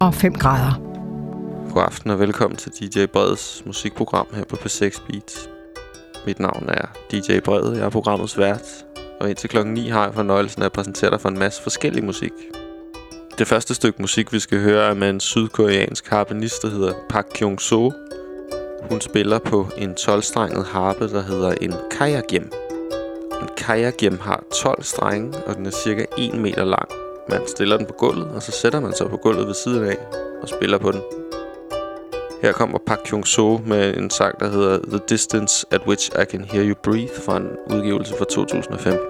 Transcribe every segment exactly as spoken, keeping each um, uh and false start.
og fem grader. God aften og velkommen til D J Breds musikprogram her på P seks Beats. Mit navn er D J Bred, jeg er programmets vært, og indtil klokken ni har jeg fornøjelsen af at præsentere dig for en masse forskellig musik. Det første stykke musik, vi skal høre, er med en sydkoreansk harpenist, der hedder Park Kyung-so. Hun spiller på en tolv-strenget harpe, der hedder en kajakgem. En kajakgem har tolv strenge, og den er cirka en meter lang. Man stiller den på gulvet, og så sætter man sig på gulvet ved siden af og spiller på den. Her kommer Park Kyung-so med en sang, der hedder The Distance at Which I Can Hear You Breathe, fra en udgivelse fra to tusind og femten.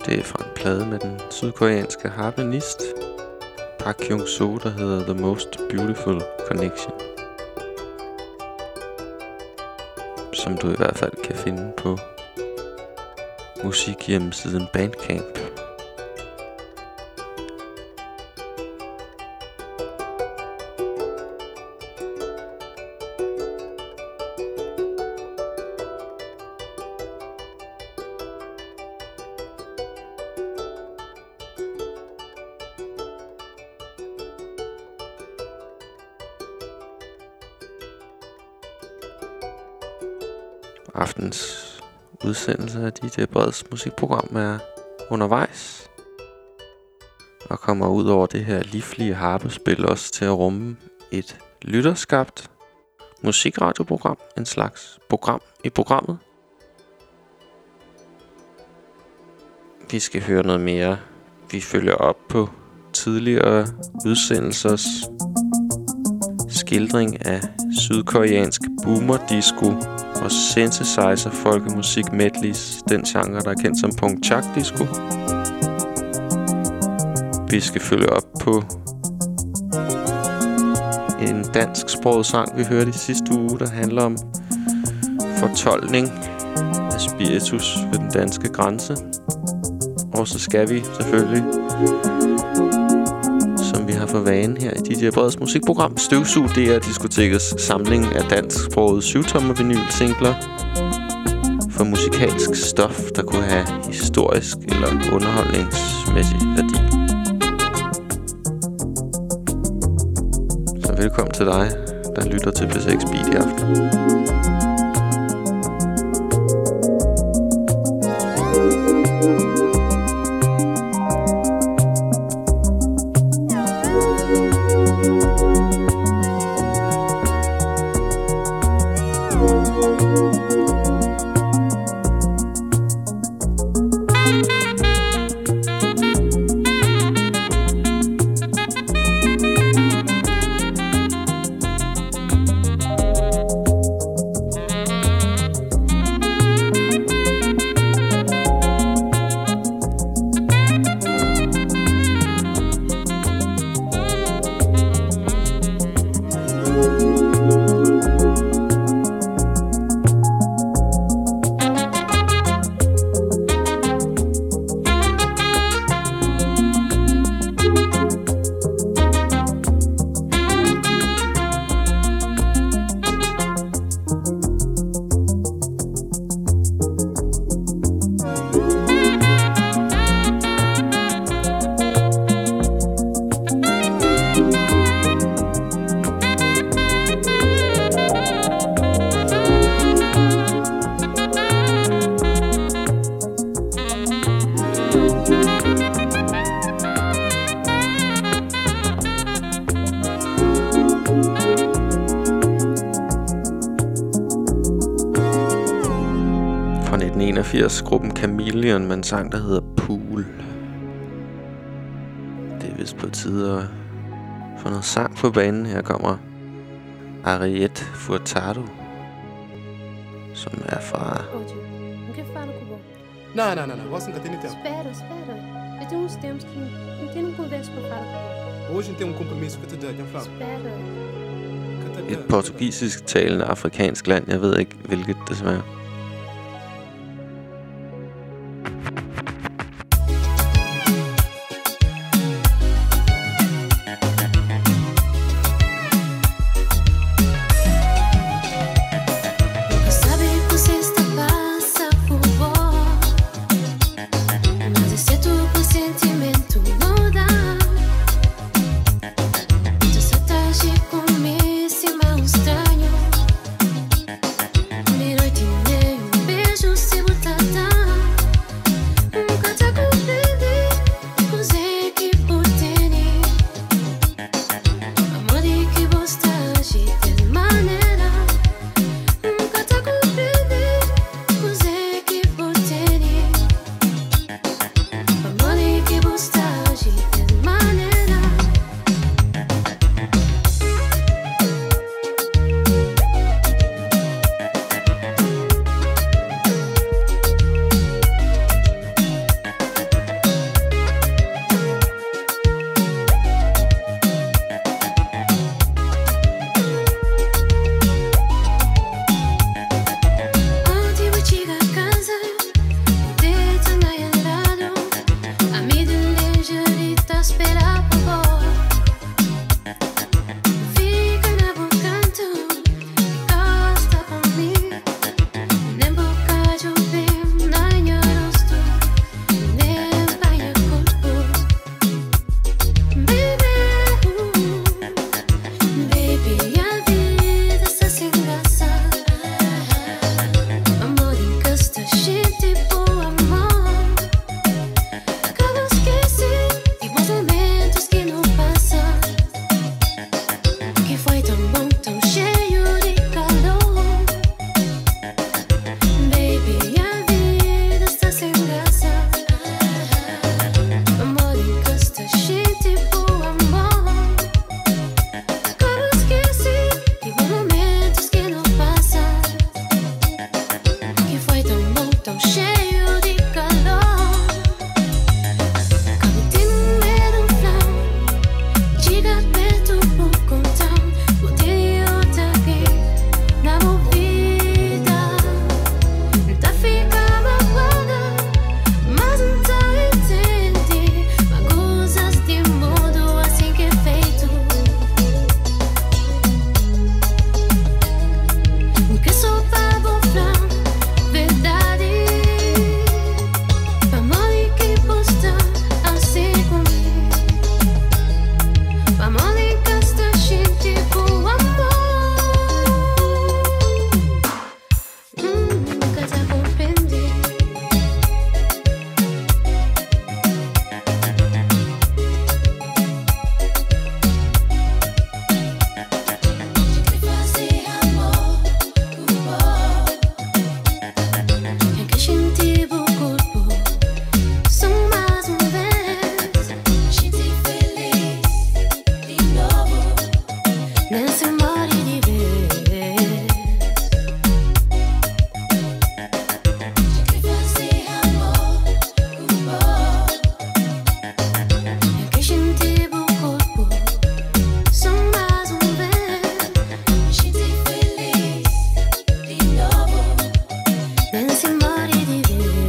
Det er fra en plade med den sydkoreanske harpenist Park Kyung-soo, der hedder The Most Beautiful Connection, som du i hvert fald kan finde på musikhjemmesiden Bandcamp. Aftens udsendelse af D J Breds musikprogram er undervejs og kommer ud over det her livlige harpespil også til at rumme et lytterskabt musikradioprogram, en slags program i programmet. Vi skal høre noget mere. Vi følger op på tidligere udsendelsers skildring af sydkoreansk boomer-disco og synthesizer folkemusik medleys, den genre, der er kendt som Pongchak disco. Vi skal følge op på en dansksproget sang, vi hørte i sidste uge, der handler om fortolkning af spiritus ved den danske grænse. Og så skal vi selvfølgelig, som vi har for vane her i D J Breds musikprogram, støvsuge D R Diskotekets samling af dansksprogede syvtommer vinyl-singler for musikalsk stof, der kunne have historisk eller underholdningsmæssig værdi. Så velkommen til dig, der lytter til P seks Beat i aften. Gruppen Chameleon med en sang, der hedder Pool. Det er vist på tide at få noget sang på banen. Her kommer Ariette Furtado, som er fra... Não, não, não, não. Você nunca tem tempo. Espera, espera. Eu tenho uns tempos que não tem um conversa pra falar com Hoje tem um compromisso que eu te dou, então fala. Espera. Et portugisisk talende afrikansk land. Jeg ved ikke, hvilket det smager. Noite cheio de calor. Quando tem medo, flão, chega perto por contar. Botei outra aqui na movida. Tá ficando aguada, mas não tá entende. Coisas de modo assim que é feito. Que sou para boflar verdade. Vamos que posta assim comigo. Vamos gastar gente por amor. Hum, nunca te compreendi. Que fazer amor. É que senti o corpo. Só mais uma vez. Gente feliz de novo. Nesse mar de vez. Que fazer amor. É que senti o corpo. Só mais uma vez. Gente feliz de novo. Nesse mar de vez.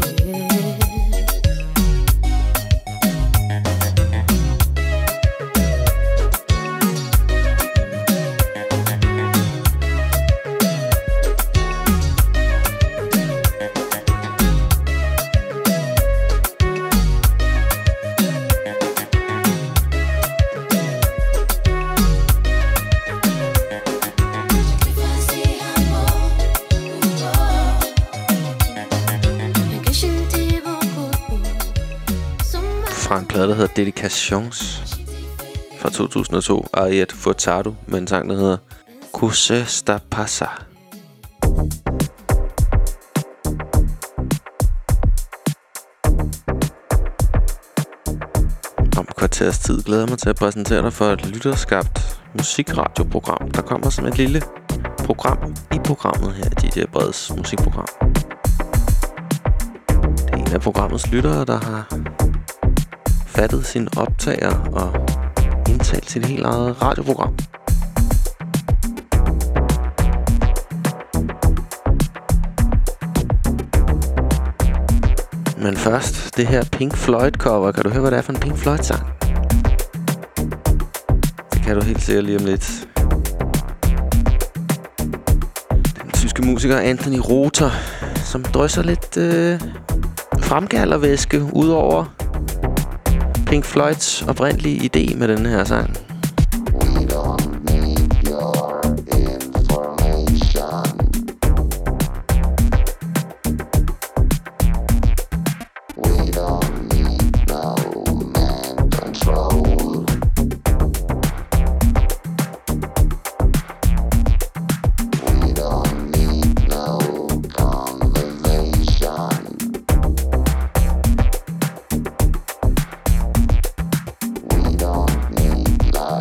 Que fazer amor. É que senti o corpo. Só mais Fra en plade, der hedder Dedications fra to tusind og to. Ariet Furtado med en sang, der hedder Cosa sta passa. Om et kvarters tid glæder jeg mig til at præsentere dig for et lytterskabt musikradioprogram. Der kommer som et lille program i programmet her i D J Breds musikprogram. Det er en af programmets lyttere, der har fattet sin optager og indtalt sit helt eget radioprogram. Men først, det her Pink Floyd cover. Kan du høre, hvad det er for en Pink Floyd sang? Det kan du helt sikkert lige om lidt. Den tyske musiker Anthony Rother, som drysser lidt øh, fremkaldervæske ud over Pink Floyds oprindelige idé med den her sang. We don't need your information. We don't need no man control. We don't need no conversation. We don't need love.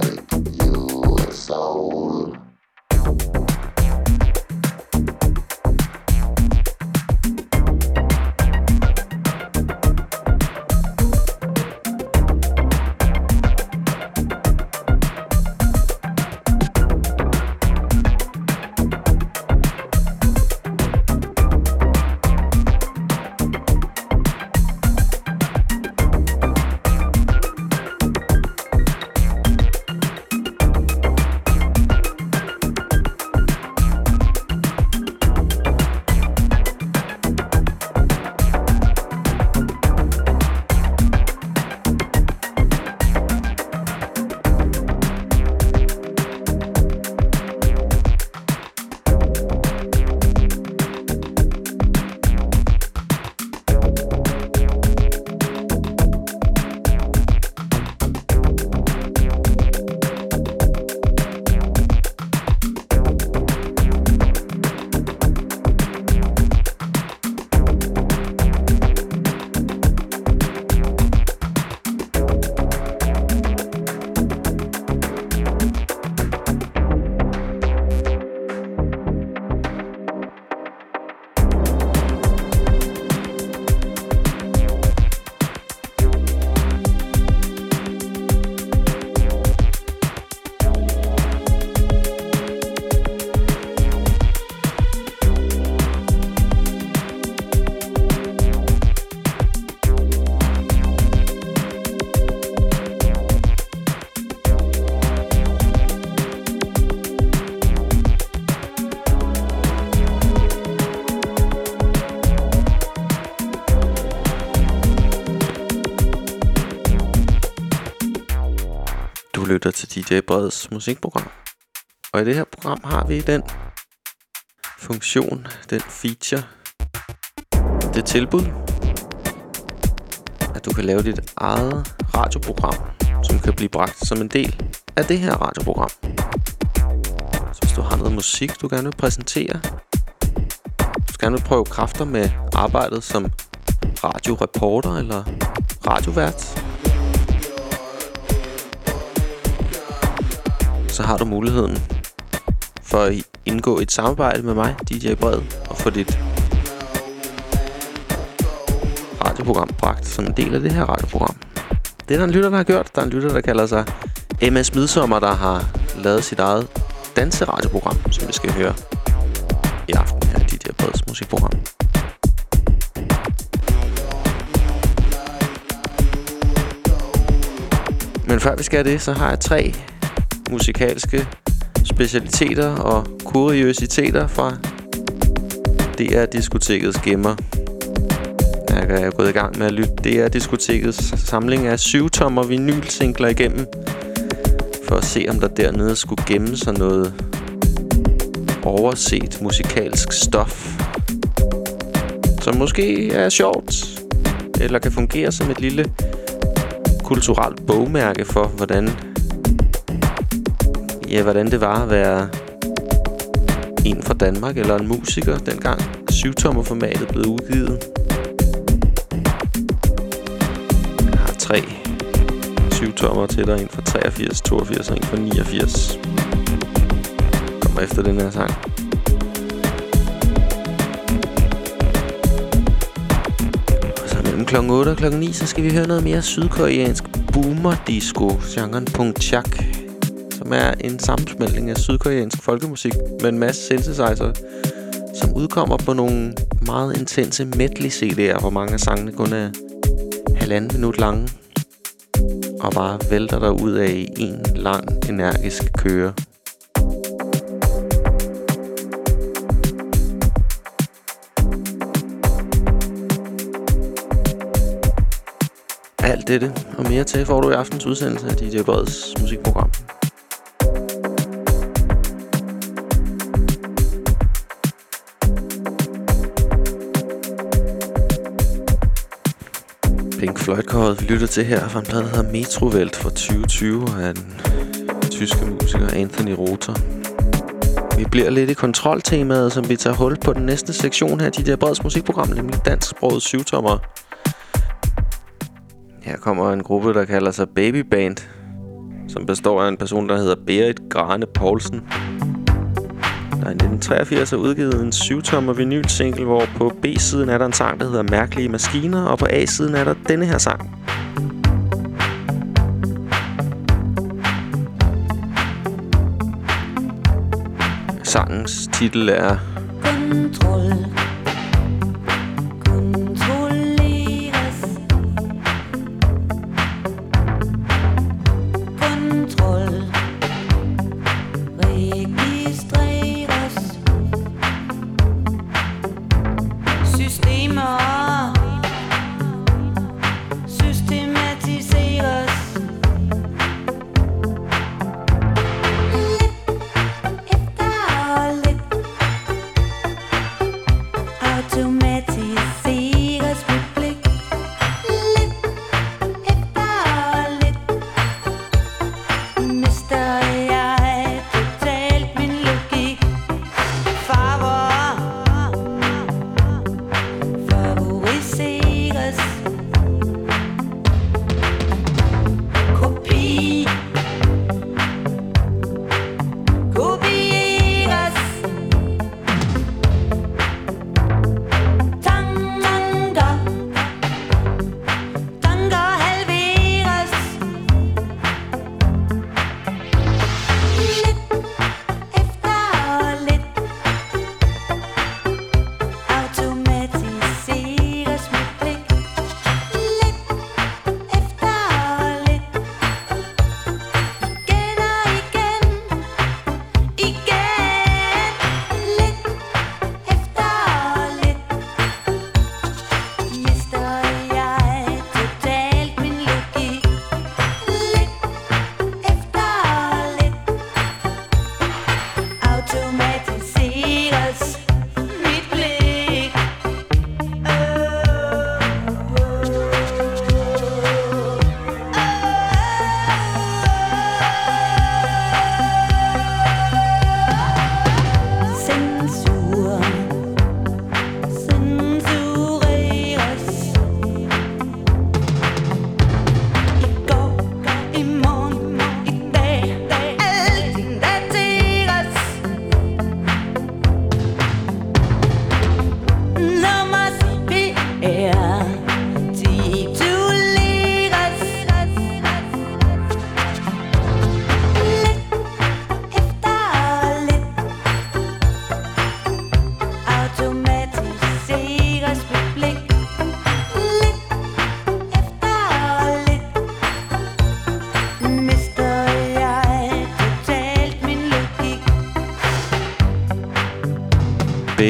lytter til D J Breds musikprogram. Og i det her program har vi den funktion, den feature, det tilbud, at du kan lave dit eget radioprogram, som kan blive bragt som en del af det her radioprogram. Så hvis du har noget musik, du gerne vil præsentere, du gerne vil prøve kræfter med arbejdet som radioreporter eller radiovært, så har du muligheden for at indgå et samarbejde med mig, D J Bred, og få dit radioprogram bragt som en del af det her radioprogram. Det er der en lytter, der har gjort. Der er en lytter, der kalder sig M S Midsommer, der har lavet sit eget danseradioprogram, som vi skal høre i aften her i D J Breds musikprogram. Men før vi skal det, så har jeg tre musikalske specialiteter og kuriositeter fra D R-diskotekets gemmer. Jeg er gået i gang med at lytte D R-diskotekets samling af syv-tommer vinylsingler igennem, for at se, om der dernede skulle gemme sig noget overset musikalsk stof, som måske er sjovt, eller kan fungere som et lille kulturelt bogmærke for, hvordan ja, hvordan det var at være en fra Danmark eller en musiker, dengang syv-tommer-formatet blev udgivet. Jeg har tre syv-tommer til dig, en fra treogfirs, toogfirs og en fra niogfirs. Kommer efter den her sang. Og så mellem klokken otte og klokken ni, så skal vi høre noget mere sydkoreansk boomer-disco, genren Pungchak, som er en sammensmeltning af sydkoreansk folkemusik med en masse synthesizer, som udkommer på nogle meget intense medley-C D'er, hvor mange af sangene kun er halvanden minut lange, og bare vælter der ud af i en lang, energisk køre. Alt dette og mere til får du i aftens udsendelse af D J Breds musikprogram. Pink Floyd-kåret vi lytter til her fra en plade, der hedder Metrovelt fra tyve tyve af den tyske musiker Anthony Rother. Vi bliver lidt i kontroltemaet, som vi tager hul på den næste sektion her i D J Breds musikprogram, nemlig dansksproget syv-tommer. Her kommer en gruppe, der kalder sig Baby Band, som består af en person, der hedder Berit Grane Poulsen. Der er i nitten treogfirs er udgivet en syv-tommer vinyl-single, hvor på B-siden er der en sang, der hedder Mærkelige Maskiner, og på A-siden er der denne her sang. Sangens titel er Kontrol.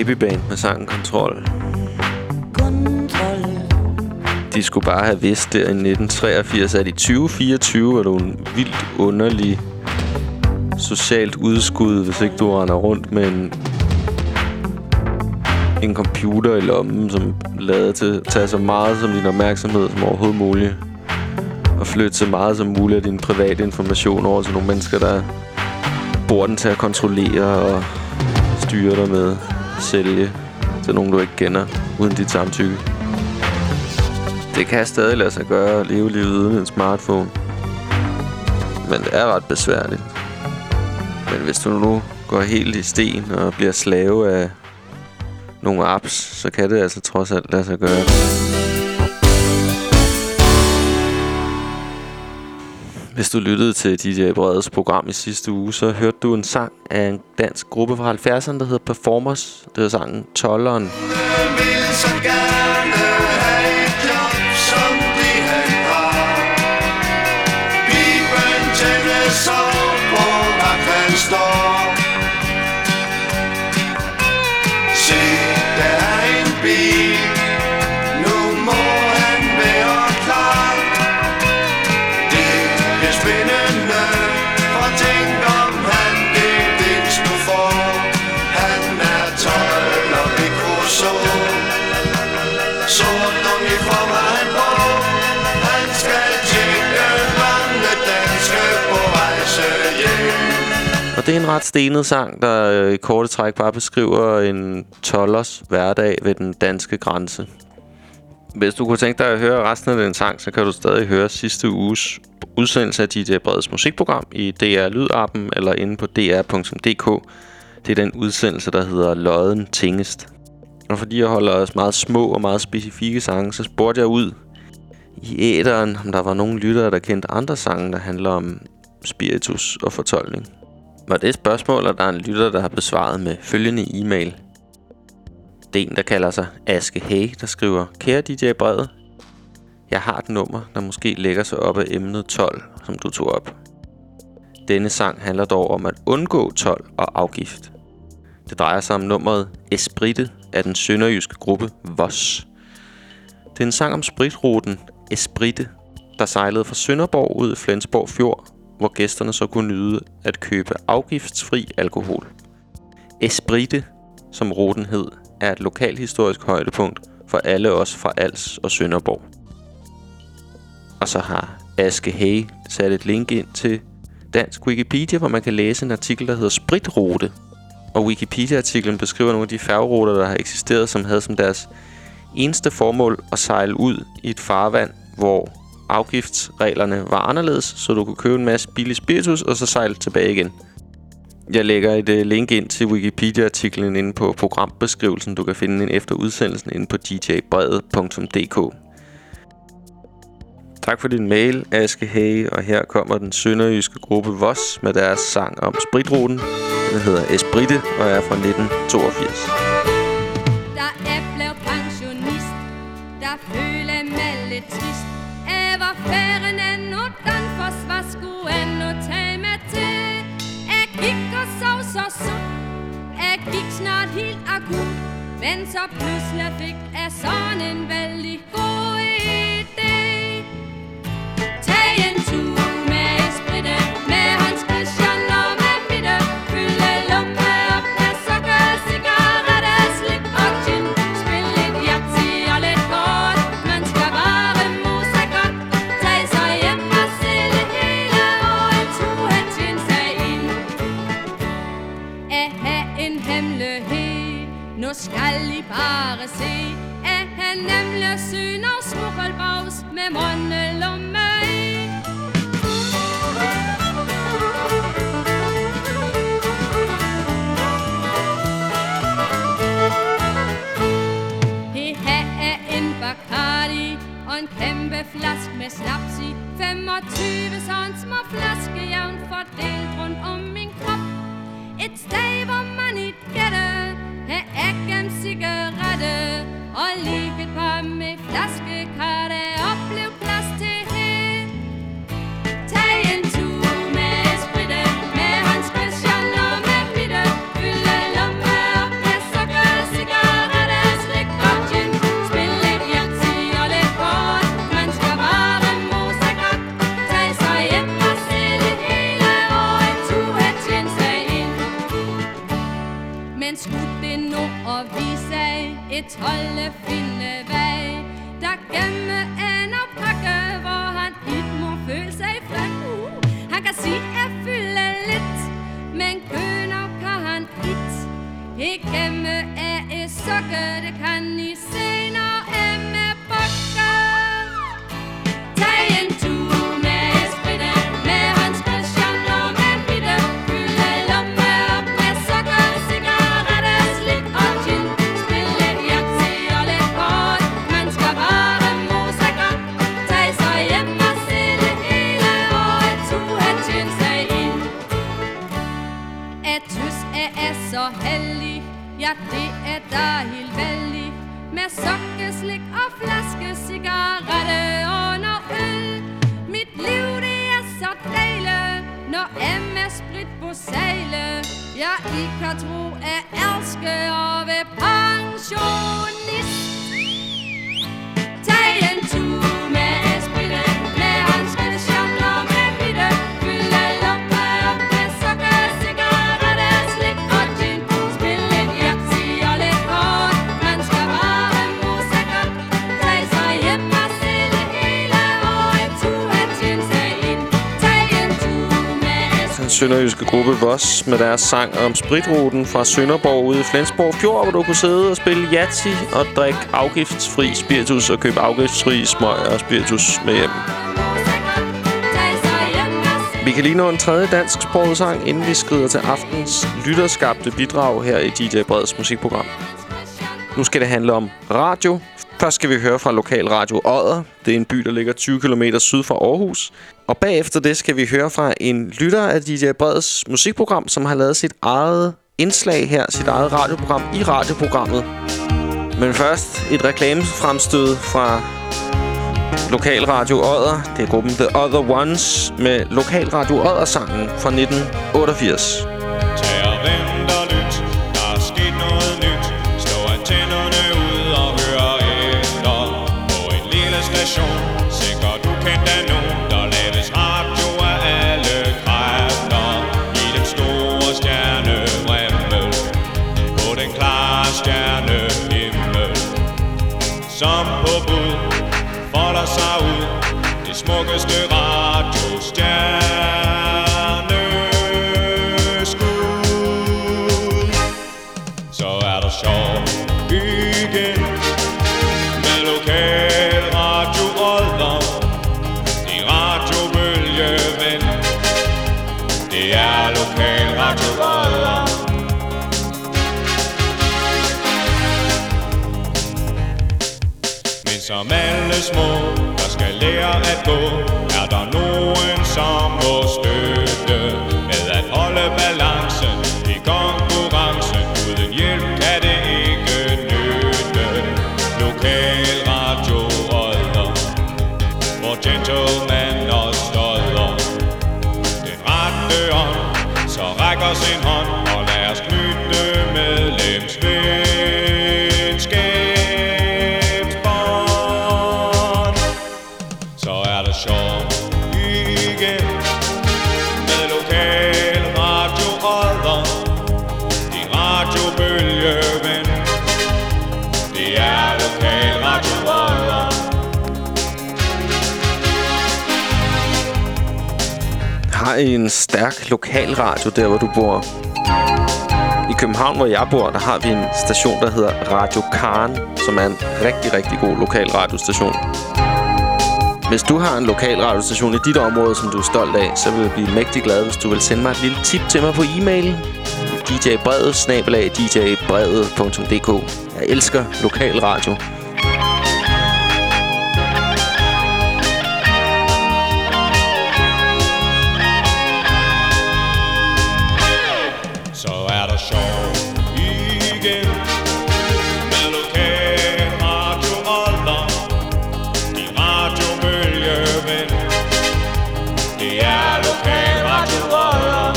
Babyband med sangen Kontrol. De skulle bare have vidst der i nitten treogfirs, at i tyve fireogtyve er du en vildt underlig socialt udskud, hvis ikke du render rundt med en, en computer i lommen, som lader til at tage så meget som din opmærksomhed som overhovedet muligt. Og flytte så meget som muligt af din private information over til nogle mennesker, der bruger den til at kontrollere og styre dig med, sælge til nogen, du ikke kender, uden dit samtykke. Det kan stadig lade sig gøre at leve livet uden en smartphone. Men det er ret besværligt. Men hvis du nu går helt i sten og bliver slave af nogle apps, så kan det altså trods alt lade sig gøre. Hvis du lyttede til D J Bredes program i sidste uge, så hørte du en sang af en dansk gruppe fra halvfjerdserne, der hedder Performers. Det var sangen Tolderen. Og det er en ret stenet sang, der i korte træk bare beskriver en tolders hverdag ved den danske grænse. Hvis du kunne tænke dig at høre resten af den sang, så kan du stadig høre sidste uges udsendelse af D J Bredes musikprogram i D R Lyd-appen eller inde på d r punktum d k. Det er den udsendelse, der hedder Lodden Tingest. Og fordi jeg holder os meget små og meget specifikke sange, så spurgte jeg ud i æteren, om der var nogle lyttere, der kendte andre sange, der handler om spiritus og fortolkning. Var det et spørgsmål, og der er en lytter, der har besvaret med følgende e-mail. Det er en, der kalder sig Aske Hey, der skriver: Kære D J Brede, jeg har et nummer, der måske lægger sig op af emnet tolv, som du tog op. Denne sang handler dog om at undgå told og afgift. Det drejer sig om nummeret Esprite af den sønderjyske gruppe Voss. Det er en sang om spritruten Esprite, der sejlede fra Sønderborg ud i Flensborg Fjord, hvor gæsterne så kunne nyde at købe afgiftsfri alkohol. Esprite, som ruten hed, er et lokalhistorisk højdepunkt for alle os fra Als og Sønderborg. Og så har Aske Hey sat et link ind til dansk Wikipedia, hvor man kan læse en artikel, der hedder Spritrute. Og Wikipedia-artiklen beskriver nogle af de færgeruter, der har eksisteret, som havde som deres eneste formål at sejle ud i et farvand, hvor afgiftsreglerne var anderledes, så du kunne købe en masse billig spiritus og så sejle tilbage igen. Jeg lægger et uh, link ind til Wikipedia-artiklen inde på programbeskrivelsen. Du kan finde den efter udsendelsen inde på d j brede punktum d k. Tak for din mail, Aske Hey, og her kommer den sønderjyske gruppe Voss med deres sang om spritruten. Den hedder Esprite og er fra nitten toogfirs. Da jeg blev pensionist, der følte mig lidt trist. Jeg var færren endnu, den forsvar skulle endnu tage mig til. Jeg gik og sov så sund, jeg gik snart helt akut. Men så pludselig fik jeg sådan en vældig god idé. Tag en tur med Esprite, med Hans Christian og med Bitte. Fylde lumme op med sukker, cigaretter, slik og gin. Spil lidt jatsi og lidt kort, man skal bare mose godt. Tag så hjem og se det hele, og en tur hen tjene sig ind. Jeg har en hemmelighed, nu skal I bare se. Jeg har nemlig syn og smukkelbags med månelomme i. Her er en Bacardi og en kæmpe flaske med snaps i. femogtyve sådan små flaske jævnt fordelt rundt om min krop. Et sted, hvor man i gætte her er gennem cigarette. Og lige et par med flaske kan der opleve plads til her. Tag en tur med Esprite, med Hans Christian og med Bitte. Fylde lumme op med sukker, tolle finde vej. Der gemme en og pakke, hvor han ikke må føle sig fri. Uh, han kan sige, at fylde lidt, men kønner kan han ikke. Ikke gemme er et sokke, det kan I se, når er med bakke. Tag en tur med Esprite, med hans passion og med bitte. Fylde lomme op med sokker, cigaretter, slik og gin. Spil lidt Yahtzee og lidt kort, man skal bare musiker. Tag sig hjem og se det hele, og et tur at tjene sig ind. At tys er, er så heldig, ja det er da helt vældig. Med sokkeslik og flaske cigarette under øl. Mit liv det er så dejligt, når M S sprit på sejle. Ja, I kan tro at elske og ved pensionist. Tag en tur med Esprite, med hans passion og med bitte. Fylde lomme op med sukker, cigaretter, slik og gin. Spil lidt Yahtzee og lidt kort, man skal bare musiker. Tag sig hjem og se det hele, og et tur at tjene sig ind. Tag en tur med Esprite. Den sønderjyske gruppe Voss med deres sang om spritruten fra Sønderborg ude i Flensborg Fjord, hvor du kunne sidde og spille Yahtzee og drikke afgiftsfri spiritus og købe afgiftsfri smøg og spiritus med hjem. Vi kan lige nå en tredje dansksproget sang, inden vi skrider til aftens lytterskabte bidrag her i D J Breds musikprogram. Nu skal det handle om radio. Først skal vi høre fra Lokal Radio Odder. Det er en by, der ligger tyve kilometer syd for Aarhus. Og bagefter det skal vi høre fra en lytter af D J Breds musikprogram, som har lavet sit eget indslag her, sit eget radioprogram i radioprogrammet. Men først et reklamefremstød fra Lokal Radio Odder. Det er gruppen The Other Ones med Lokal Radio Odder-sangen fra nitten otteogfirs. Tag og vent og lyt, der er sket noget nyt. Slå antennerne ud og hør efter. På en lille station, sikkert du kender nogen. Der laves radio af alle kræfter. I den store stjernehimmel, på den klare stjernehimmel. Som på bud folder sig ud det smukkeste radiostjerneskud. Så er der sjov igen med Lokal Radio Odder. Din radiobølgeven, det er Lokal Radio Odder. Men som alle små, der skal lære at gå, er der nogen, som må støtte med at holde balancen i konkurrencen. Uden hjælp kan det ikke nytte. Lokal Radio Odder, hvor gentleman og stodder. Den rette ånd, så rækker sin hånd, og lad os knytte medlemsvenskabsbånd. Så er der sjov igen med Lokal Radio Odder. Din radiobølgeven, det er Lokal Radio Odder. Har I en stærk lokalradio der, hvor du bor? I København, hvor jeg bor, der har vi en station, der hedder Radio Karen, som er en rigtig, rigtig god lokal radiostation. Hvis du har en lokal radiostation i dit område, som du er stolt af, så vil jeg blive mægtig glad, hvis du vil sende mig et lille tip til mig på e-mail. D J Brede snabel-a d j brede punktum d k. Jeg elsker lokal radio. Så er der sjov igen med Lokal Radio Odder. Din radiobølgeven, det er Lokal Radio Odder.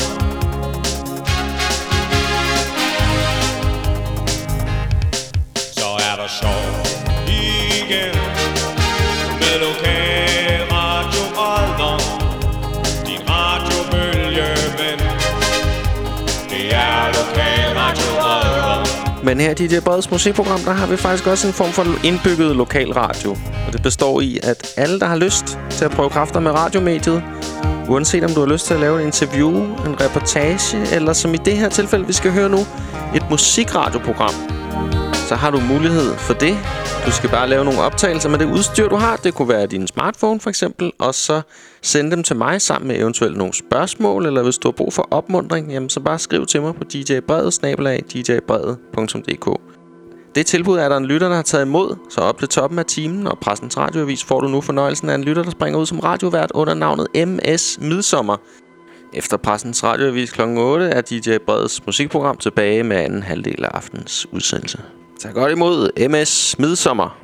Så er der sjov igen med Lokal Radio Odder. Din radiobølgeven, det er Lokal Radio Odder. Men her i D J Breds musikprogram, der har vi faktisk også en form for indbygget lokalradio. Og det består i, at alle, der har lyst til at prøve kræfter med radiomediet, uanset om du har lyst til at lave en interview, en reportage, eller som i det her tilfælde, vi skal høre nu, et musikradioprogram, så har du mulighed for det. Du skal bare lave nogle optagelser med det udstyr, du har. Det kunne være din smartphone for eksempel, og så sende dem til mig sammen med eventuelt nogle spørgsmål, eller hvis du har brug for opmuntring, jamen så bare skriv til mig på djbredet snabel-a djbredet punktum d k. Det tilbud er der en lytter, der har taget imod, så op til toppen af timen og Pressens Radioavis får du nu fornøjelsen af en lytter, der springer ud som radiovært under navnet M S Midsommer. Efter Pressens Radioavis klokken otte er D J Breds musikprogram tilbage med anden halvdel af aftens udsendelse. Tag godt imod M S Midsommer.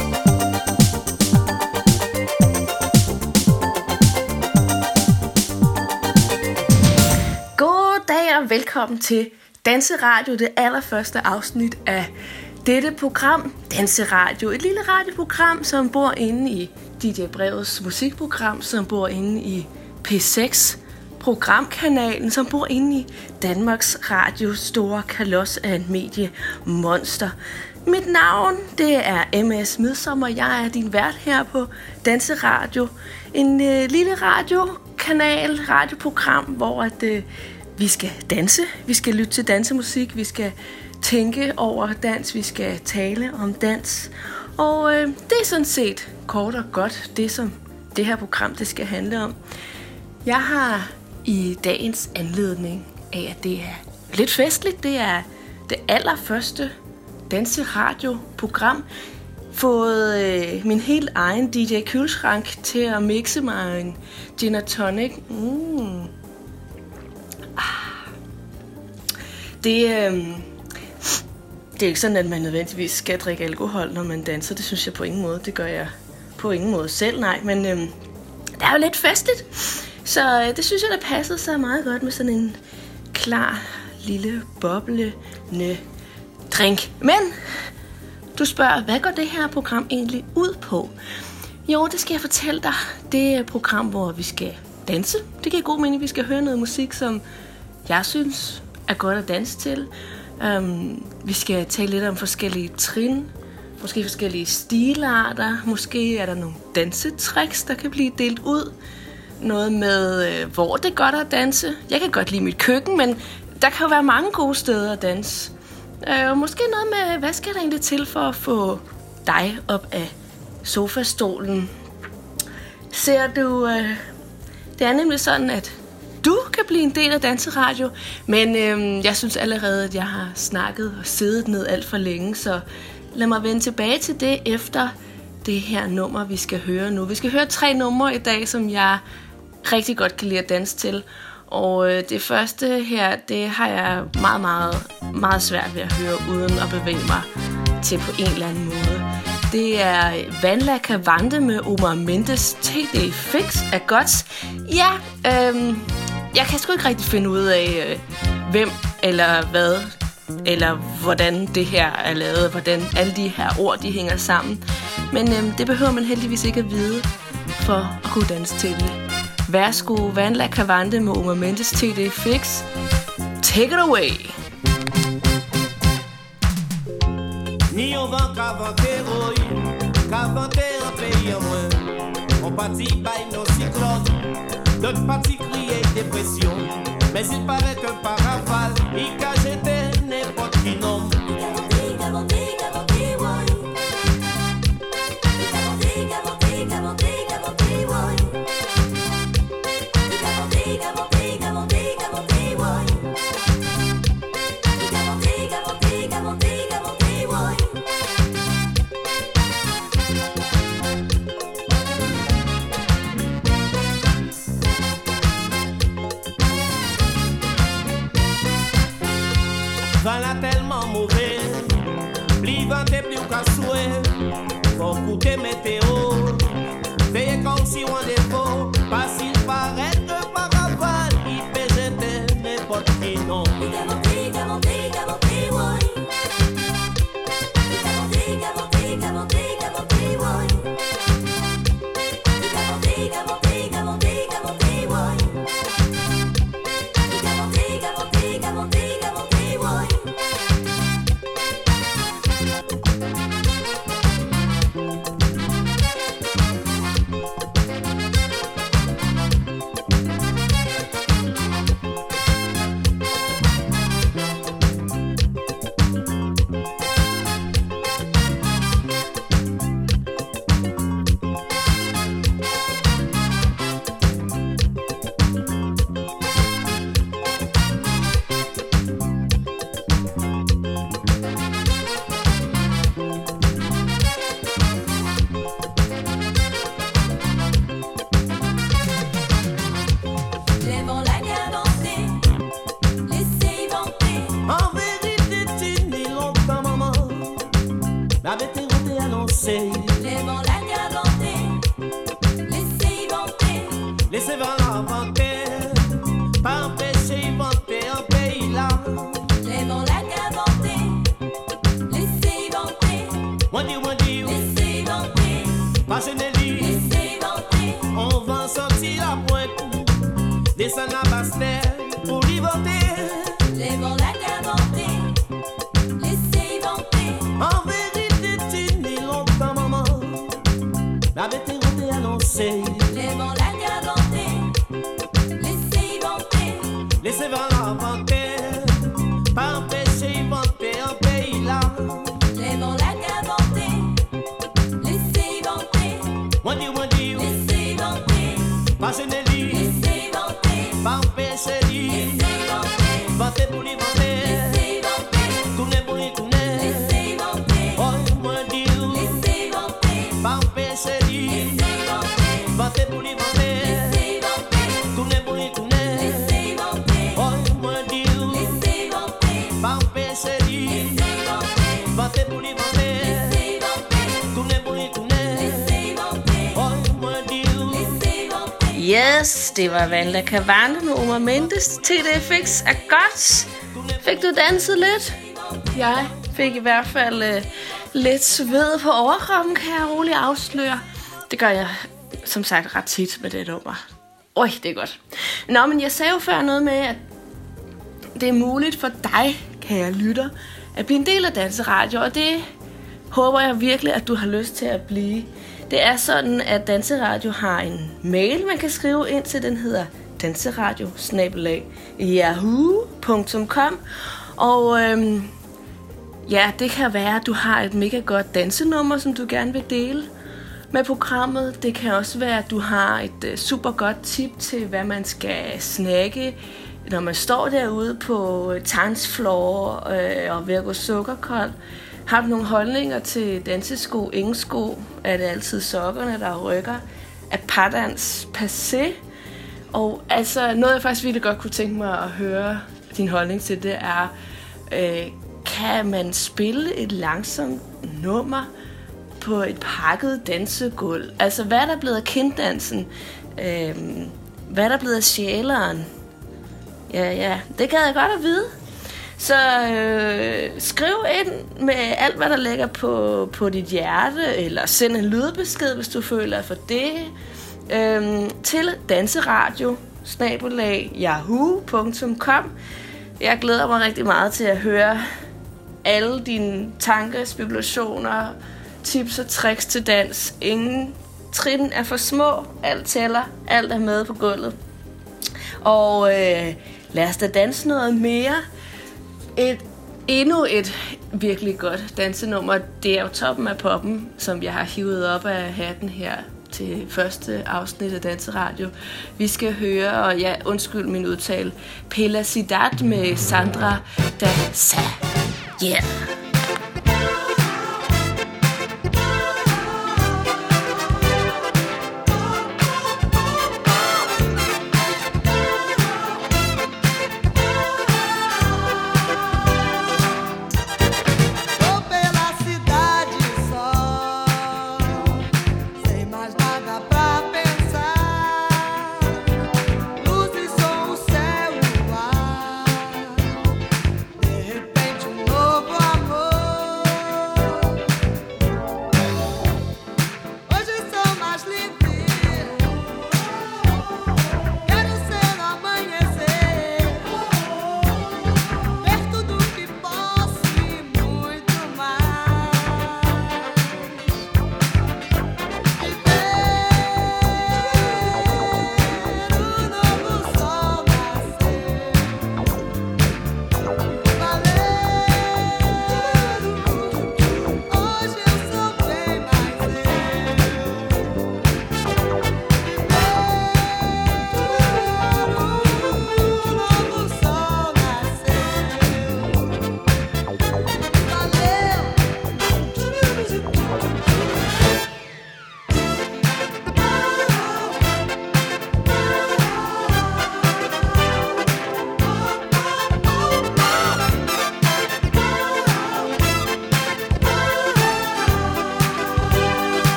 God dag og velkommen til Danseradio, det allerførste afsnit af dette program, Danseradio. Et lille radioprogram, som bor inde i D J Breds musikprogram, som bor inde i P seks programkanalen, som bor inde i Danmarks Radio store kalos af en mediemonster. Mit navn, det er M S Midsommer. Jeg er din vært her på Danseradio. En øh, lille radiokanal, radioprogram, hvor at, øh, vi skal danse, vi skal lytte til dansemusik, vi skal tænke over dans, vi skal tale om dans. Og øh, det er sådan set kort og godt det, som det her program det skal handle om. Jeg har i dagens anledning af, at det er lidt festligt, det er det allerførste danseradioprogram, fået øh, min helt egen D J-køleskrank til at mixe mig en gin og tonic. Mm. Ah. Det, øh, det er ikke sådan, at man nødvendigvis skal drikke alkohol, når man danser. Det synes jeg på ingen måde. Det gør jeg på ingen måde selv, nej. Men øh, det er jo lidt festligt. Så øh, det synes jeg, der passede sig meget godt med sådan en klar, lille, boblende drink. Men du spørger, hvad går det her program egentlig ud på? Jo, det skal jeg fortælle dig. Det er et program, hvor vi skal danse. Det giver god mening, vi skal høre noget musik, som jeg synes er godt at danse til. Um, vi skal tale lidt om forskellige trin, måske forskellige stilarter. Måske er der nogle dansetricks, der kan blive delt ud. Noget med, øh, hvor det er godt at danse. Jeg kan godt lide mit køkken, men der kan jo være mange gode steder at danse. Øh, og måske noget med, hvad skal der egentlig til for at få dig op af sofastolen? Ser du, øh, det er nemlig sådan, at du kan blive en del af Danseradio, men øh, jeg synes allerede, at jeg har snakket og siddet ned alt for længe, så lad mig vende tilbage til det efter det her nummer, vi skal høre nu. Vi skal høre tre numre i dag, som jeg rigtig godt kan lide at danse til. Og øh, det første her, det har jeg meget, meget, meget svært ved at høre, uden at bevæge mig til på en eller anden måde. Det er Vanla Cavante med Omar Mendes T D Fix af Gods. Ja, øh, jeg kan sgu ikke rigtig finde ud af, øh, hvem eller hvad, eller hvordan det her er lavet, hvordan alle de her ord, de hænger sammen. Men øh, det behøver man heldigvis ikke at vide, for at kunne danse til det. Værsgo, Vanla Cavante med Omar Mendes T D Fix. Take it away. Ni on va cavanter, oui, cavanter un pays en moins. On partit by nos cyclones, d'autres partis crier dépression. Mais il paraît que par rafale, il qu'a jeté n'importe qui nom. Voilà tellement mauvais, plus venté plus qu'à souhait. Faut écouter météo, veillez comme si on défaut. Parce qu'il paraît que par rafale, il peut jeter n'importe qui non. annoncer. Les vents la vanter, laissez vanter. Laissez vent vanter, pas empêcher vanter un pays là. Les vents la vanter, laissez vanter. Moi dis, moi dis, laissez vanter. pas Genelli, laissez vanter. on va sortir la pointe, descendre à Bastel pour y vanter. Les vents la vanter, laissez vanter. En vérité, tu dis longtemps, maman, la bête est annoncée. Les vents la vanter, laissez vanter. Laissez vent vanter, pas empêcher vanter un pays là. Les vents la vanter, laissez vanter. Moi dis, moi dis, laissez vanter. pas Genelli, laissez vanter. pas empêcher lui, laissez vanter. vanter pour lui vanter, laissez vanter. tourner pour lui tourner. Laissez vanter. Oh, moi dis, laissez vanter. pas empêcher lui, laissez vanter. vanter pour lui vanter, laissez vanter. tourner pour lui tourner. Laissez vanter. Oh, moi dis, laissez vanter. pas empêcher lui, laissez vanter. vanter pour lui vanter, laissez vanter. tourner pour lui tourner. Laissez vanter. Oh, moi dis, laissez vanter. Yes, det var Vanda Cavante med Omar Mendes. T D F X er godt. Fik du danset lidt? Jeg fik i hvert fald øh, lidt sved på overkroppen, kan jeg roligt afsløre. Det gør jeg som sagt ret tit med det nummer. Øj, det er godt. Nå, men jeg sagde jo før noget med, at det er muligt for dig, kære lytter, at blive en del af Danseradio, og det håber jeg virkelig, at du har lyst til at blive. Det er sådan, at Danseradio har en mail, man kan skrive ind til. Den hedder danseradio bindestreg yahoo punktum com. Og øhm, ja, det kan være, at du har et mega godt dansenummer, som du gerne vil dele med programmet. Det kan også være, at du har et øh, super godt tip til, hvad man skal snakke, når man står derude på øh, dancefloor øh, og ved at gå sukkerkold. Har du nogle holdninger til dansesko, ingen sko? Er det altid sokkerne, der rykker? Er pardans passé? Og altså, noget jeg faktisk virkelig godt kunne tænke mig at høre din holdning til, det er, øh, kan man spille et langsomt nummer på et pakket dansegulv? Altså, hvad er der blevet af kinddansen? Øh, hvad er der blevet af sjæleren? Ja, ja, det gad jeg godt at vide. Så øh, skriv ind med alt, hvad der ligger på, på dit hjerte, eller send en lydbesked, hvis du føler for det, øh, til danseradio bindestreg yahoo punktum com. Jeg glæder mig rigtig meget til at høre alle dine tanker, spekulationer, tips og tricks til dans. Ingen trin er for små, alt tæller, alt er med på gulvet. Og øh, lad os da danse noget mere. Et, endnu et virkelig godt dansenummer. Det er jo toppen af poppen, som jeg har hivet op af hatten her til første afsnit af Danseradio. Vi skal høre, og ja, undskyld min udtale, Pela Sidat med Sandra Dansa. Yeah! De repente um novo amor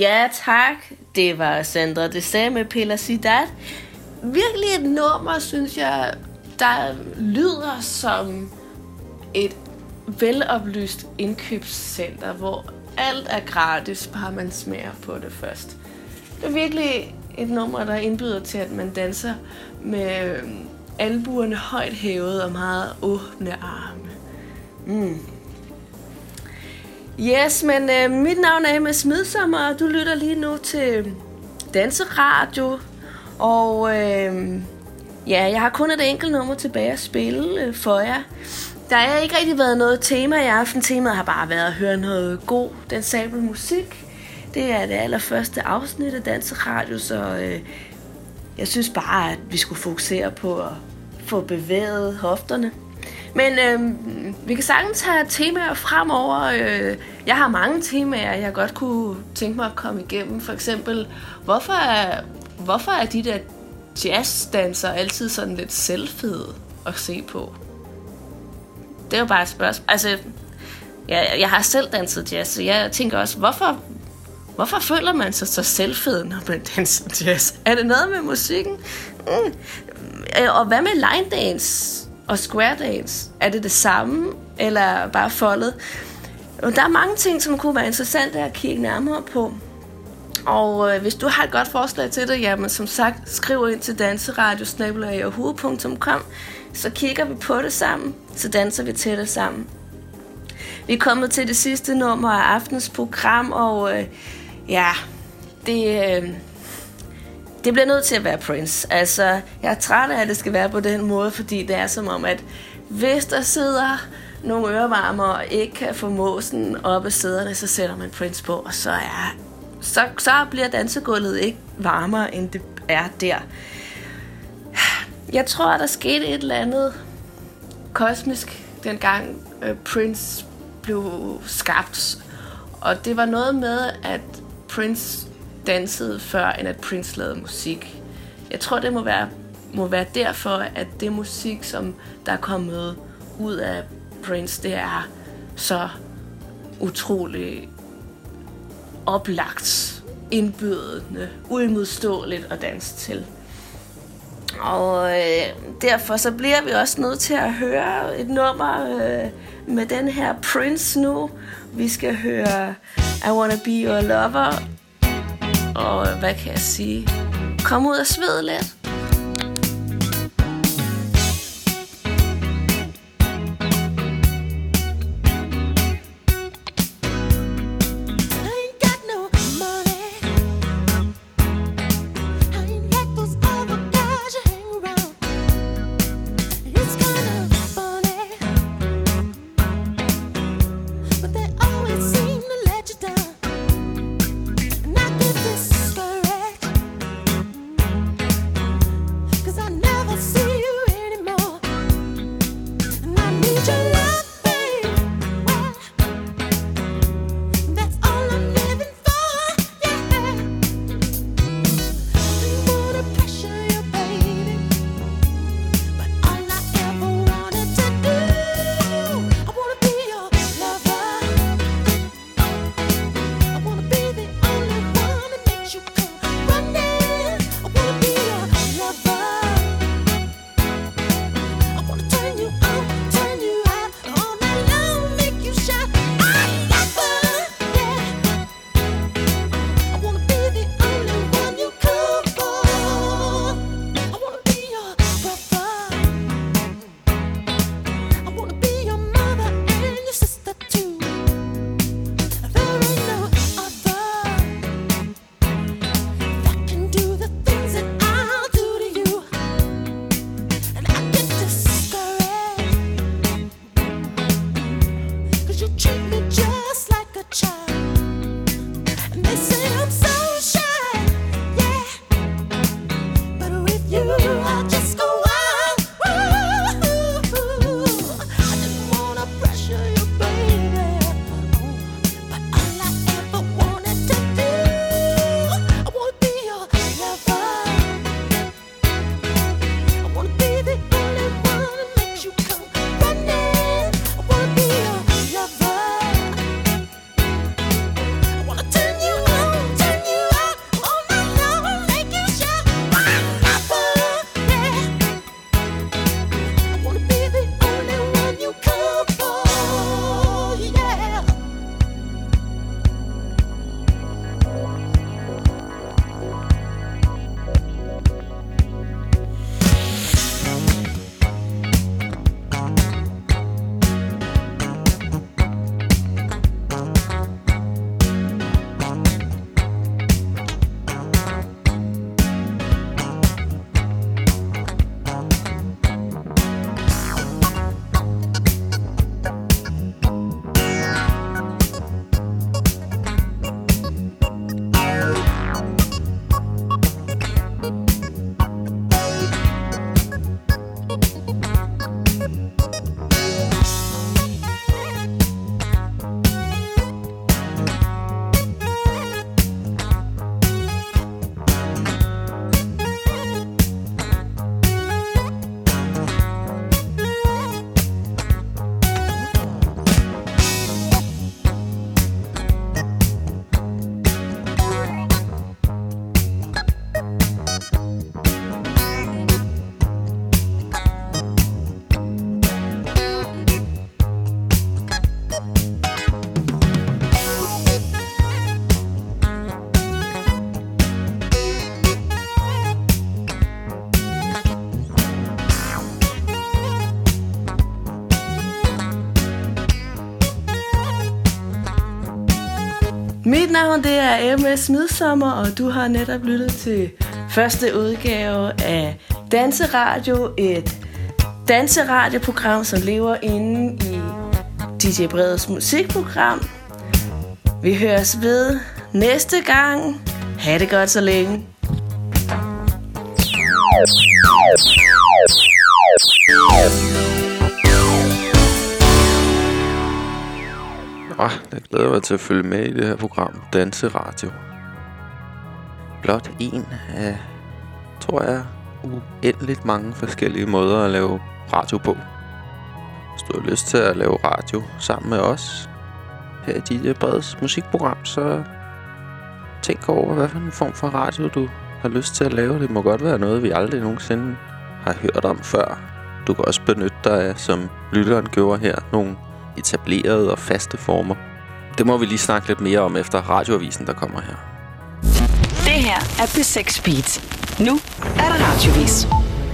Ja, tak. Det var Sandra Dessay med Pelacidat. Virkelig et nummer, synes jeg, der lyder som et veloplyst indkøbscenter, hvor alt er gratis, bare man smager på det først. Det er virkelig et nummer, der indbyder til, at man danser med albuerne højt hævet og meget åbne arme. Mm. Yes, men øh, mit navn er Emma Smidsommer, og du lytter lige nu til Danseradio. Og øh, ja, jeg har kun et enkelt nummer tilbage at spille øh, for jer. Der har ikke rigtig været noget tema i aften. Temaet har bare været at høre noget god dansabel musik. Det er det allerførste afsnit af Danseradio, så øh, jeg synes bare, at vi skulle fokusere på at få bevæget hofterne. Men øh, vi kan sagtens have temaer fremover. Øh, jeg har mange temaer, jeg godt kunne tænke mig at komme igennem. For eksempel, hvorfor er, hvorfor er de der jazzdansere altid sådan lidt selvfede at se på? Det er jo bare et spørgsmål. Altså, jeg, jeg har selv danset jazz, så jeg tænker også, hvorfor, hvorfor føler man sig så selvfed, når man danser jazz? Er det noget med musikken? Mm. Og hvad med line dance og square dance? Er det det samme, eller bare foldet? Der er mange ting, som kunne være interessante at kigge nærmere på. Og øh, hvis du har et godt forslag til det, jamen som sagt, skriv ind til danseradio snabel-a yahoo punktum com, så kigger vi på det sammen, så danser vi til det sammen. Vi er kommet til det sidste nummer af aftens program, og øh, ja, det, øh, det bliver nødt til at være Prince. Altså, jeg er træt af, at det skal være på den måde, fordi det er som om, at hvis der sidder nogle ørevarmer og ikke kan få måsen op af sæderne, så sætter man Prince på, og så er Så, så bliver dansegulvet ikke varmere, end det er der. Jeg tror, der skete et eller andet kosmisk, dengang øh, Prince blev skabt. Og det var noget med, at Prince dansede før, end at Prince lavede musik. Jeg tror, det må være, må være derfor, at det musik, som der er kommet ud af Prince, det er så utrolig oplagt, indbydende, uimodståeligt at danse til. Og øh, derfor så bliver vi også nødt til at høre et nummer øh, med den her Prince nu. Vi skal høre I Wanna Be Your Lover. Og hvad kan jeg sige? Kom ud og sved lidt. Not get discouraged. Mit navn det er M S Midsommer, og du har netop lyttet til første udgave af Danseradio, et danseradioprogram, som lever inde i D J Breds musikprogram. Vi høres ved næste gang. Ha' det godt så længe. Ah, jeg glæder mig til at følge med i det her program, Danseradio. Blot en af, tror jeg, uendeligt mange forskellige måder at lave radio på. Hvis du har lyst til at lave radio sammen med os her i D J Breds musikprogram, så tænk over, hvad for en form for radio du har lyst til at lave. Det må godt være noget, vi aldrig nogensinde har hørt om før. Du kan også benytte dig af, som lytteren gjorde her, nogle etablerede og faste former. Det må vi lige snakke lidt mere om efter radioavisen, der kommer her. Det her er P seks Beats. Nu er der radiovis.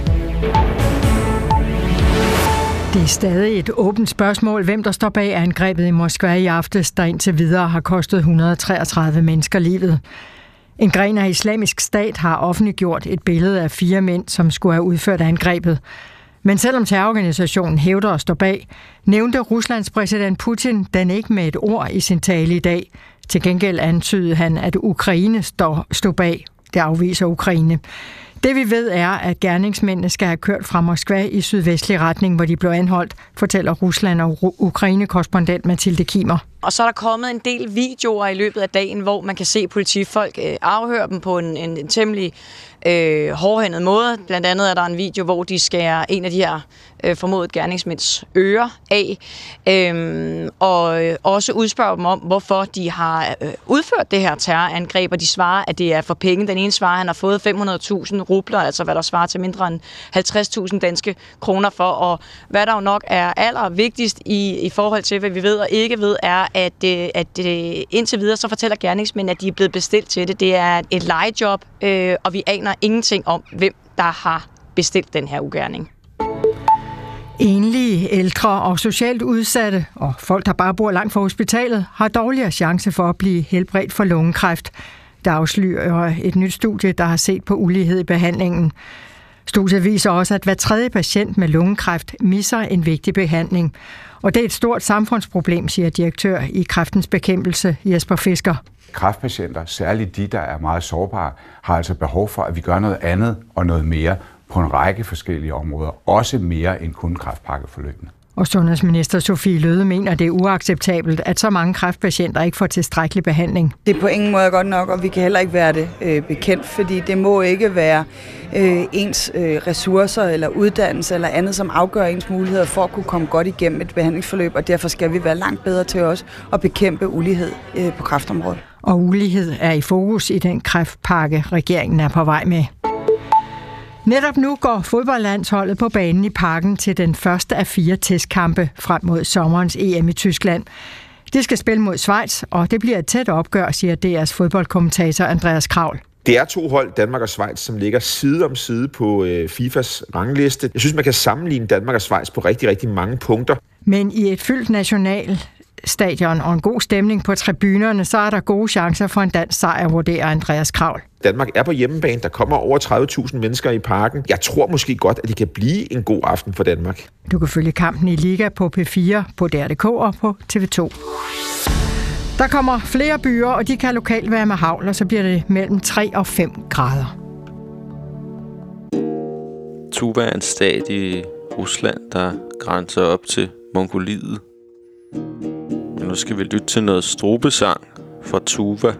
Det er stadig et åbent spørgsmål, hvem der står bag angrebet i Moskva i aftes, der indtil videre har kostet et hundrede og treogtredive mennesker livet. En gren af Islamisk Stat har offentliggjort et billede af fire mænd, som skulle have udført angrebet. Men selvom terrororganisationen hævder at stå bag, nævnte Ruslands præsident Putin den ikke med et ord i sin tale i dag. Til gengæld antydede han, at Ukraine stod bag. Det afviser Ukraine. Det vi ved er, at gerningsmændene skal have kørt fra Moskva i sydvestlig retning, hvor de blev anholdt, fortæller Rusland og Ukraine-korrespondent Mathilde Kimer. Og så er der kommet en del videoer i løbet af dagen, hvor man kan se politifolk øh, afhøre dem på en, en, en temmelig øh, hårdhændet måde. Blandt andet er der en video, hvor de skærer en af de her øh, formodet gerningsmænds ører af. Øh, og øh, også udspørger dem om, hvorfor de har øh, udført det her terrorangreb. Og de svarer, at det er for penge. Den ene svarer, at han har fået fem hundrede tusind rubler, altså hvad der svarer til mindre end halvtreds tusind danske kroner for. Og hvad der jo nok er allervigtigst i, i forhold til, hvad vi ved og ikke ved, er, at, at indtil videre så fortæller gerningsmænd, at de er blevet bestilt til det. Det er et lejejob, øh, og vi aner ingenting om, hvem der har bestilt den her ugerning. Enlige, ældre og socialt udsatte, og folk, der bare bor langt fra hospitalet, har dårligere chance for at blive helbredt for lungekræft. Der afslører et nyt studie, der har set på ulighed i behandlingen. Studiet viser også, at hver tredje patient med lungekræft misser en vigtig behandling. Og det er et stort samfundsproblem, siger direktør i Kræftens Bekæmpelse, Jesper Fisker. Kræftpatienter, særligt de, der er meget sårbare, har altså behov for, at vi gør noget andet og noget mere på en række forskellige områder. Også mere end kun kræftpakkeforløbene. Og sundhedsminister Sophie Løhde mener, at det er uacceptabelt, at så mange kræftpatienter ikke får tilstrækkelig behandling. Det er på ingen måde godt nok, og vi kan heller ikke være det øh, bekendt, fordi det må ikke være øh, ens øh, ressourcer eller uddannelse eller andet, som afgør ens muligheder for at kunne komme godt igennem et behandlingsforløb, og derfor skal vi være langt bedre til os at bekæmpe ulighed øh, på kræftområdet. Og ulighed er i fokus i den kræftpakke, regeringen er på vej med. Netop nu går fodboldlandsholdet på banen i Parken til den første af fire testkampe frem mod sommerens E M i Tyskland. Det skal spille mod Schweiz, og det bliver et tæt opgør, siger D R's fodboldkommentator Andreas Kravl. Det er to hold, Danmark og Schweiz, som ligger side om side på øh, FIFAs rangliste. Jeg synes, man kan sammenligne Danmark og Schweiz på rigtig, rigtig mange punkter. Men i et fyldt nationalstadion og en god stemning på tribunerne, så er der gode chancer for en dansk sejr, vurderer Andreas Kravl. Danmark er på hjemmebane. Der kommer over tredive tusind mennesker i Parken. Jeg tror måske godt, at det kan blive en god aften for Danmark. Du kan følge kampen i Liga på P fire, på D R punktum D K og på T V to. Der kommer flere byer, og de kan lokalt være med hagl, og så bliver det mellem tre og fem grader. Tuva er en stat i Rusland, der grænser op til Mongoliet. Men nu skal vi lytte til noget strubesang fra Tuva.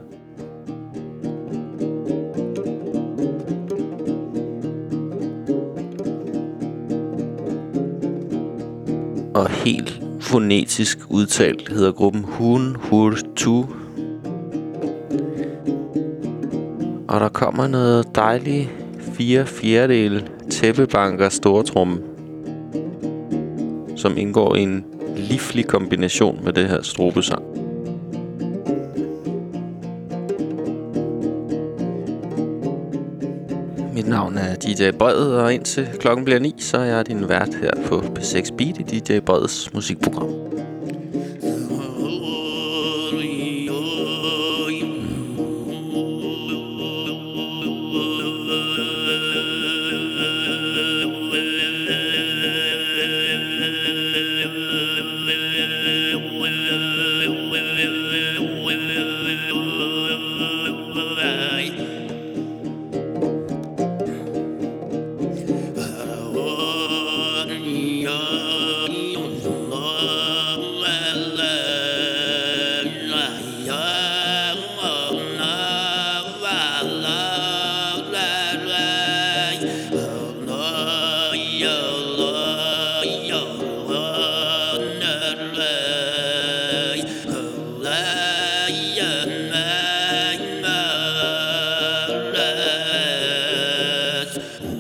Og helt fonetisk udtalt hedder gruppen Hun Hur Tu. Og der kommer noget dejligt fire fjerdedele tæppebanker stortrum, som indgår i en livlig kombination med det her strubesang. Mit navn er D J Bred, og indtil klokken bliver ni, så er jeg din vært her på P seks Beat i D J Breds musikprogram.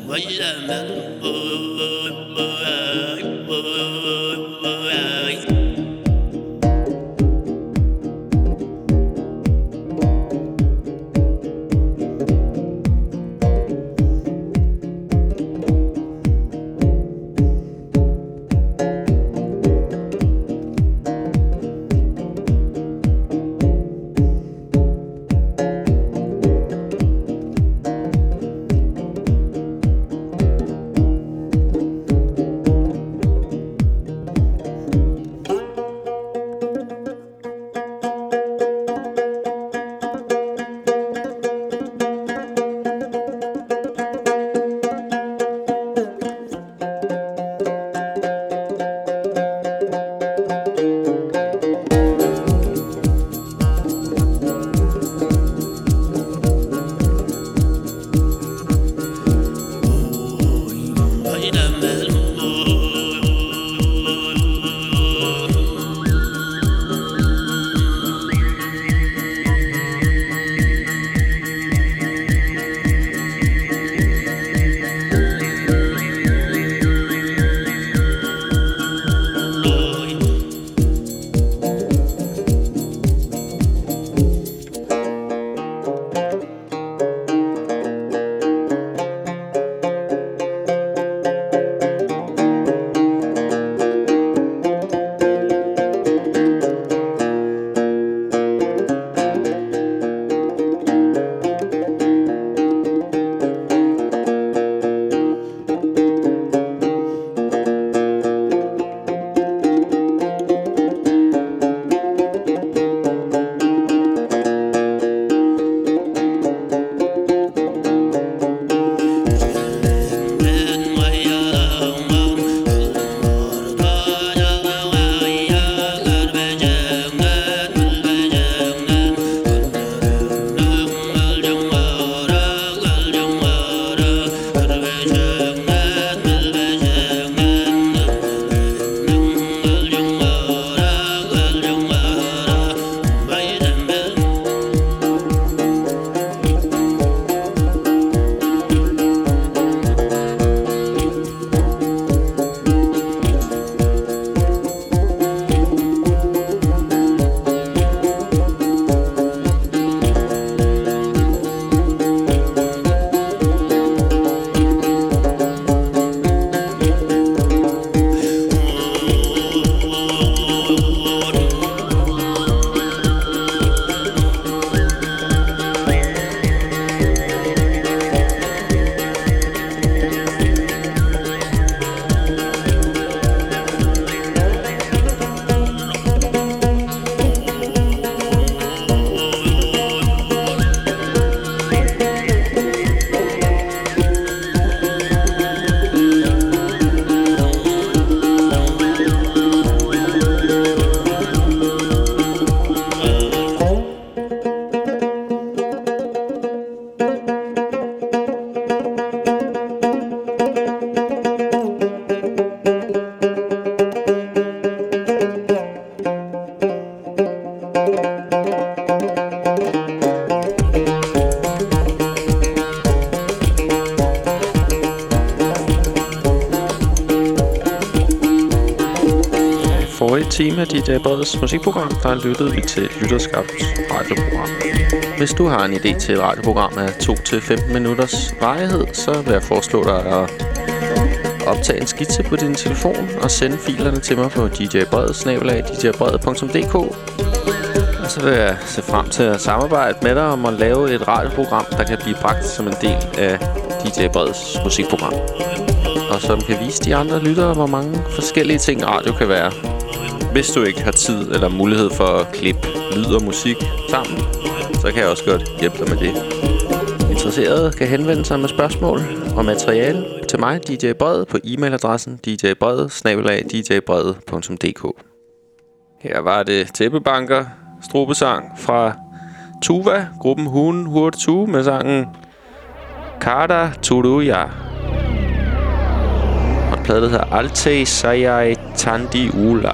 time af D J Breds musikprogram, der lyttede vi til et lytterskabt radioprogram. Hvis du har en idé til et radioprogram af to til femten minutters varighed, så vil jeg foreslå dig at optage en skitse på din telefon og sende filerne til mig på d j bred snabel-a d j bred punktum d k. Og så vil jeg se frem til at samarbejde med dig om at lave et radioprogram, der kan blive bragt som en del af D J Breds musikprogram. Og som kan vise de andre lyttere, hvor mange forskellige ting radio kan være. Hvis du ikke har tid eller mulighed for at klippe lyd og musik sammen, så kan jeg også godt hjælpe dig med det. Interesserede kan henvende sig med spørgsmål og materiale til mig, D J Bred, på e-mailadressen d j bred snabel-a d j bred punktum d k. Her var det Tæppebanker strubesang fra Tuva, gruppen Hun Hurtu, med sangen Kada Turuya. Og en plade, der hedder Alte Sayai Tandi Ula.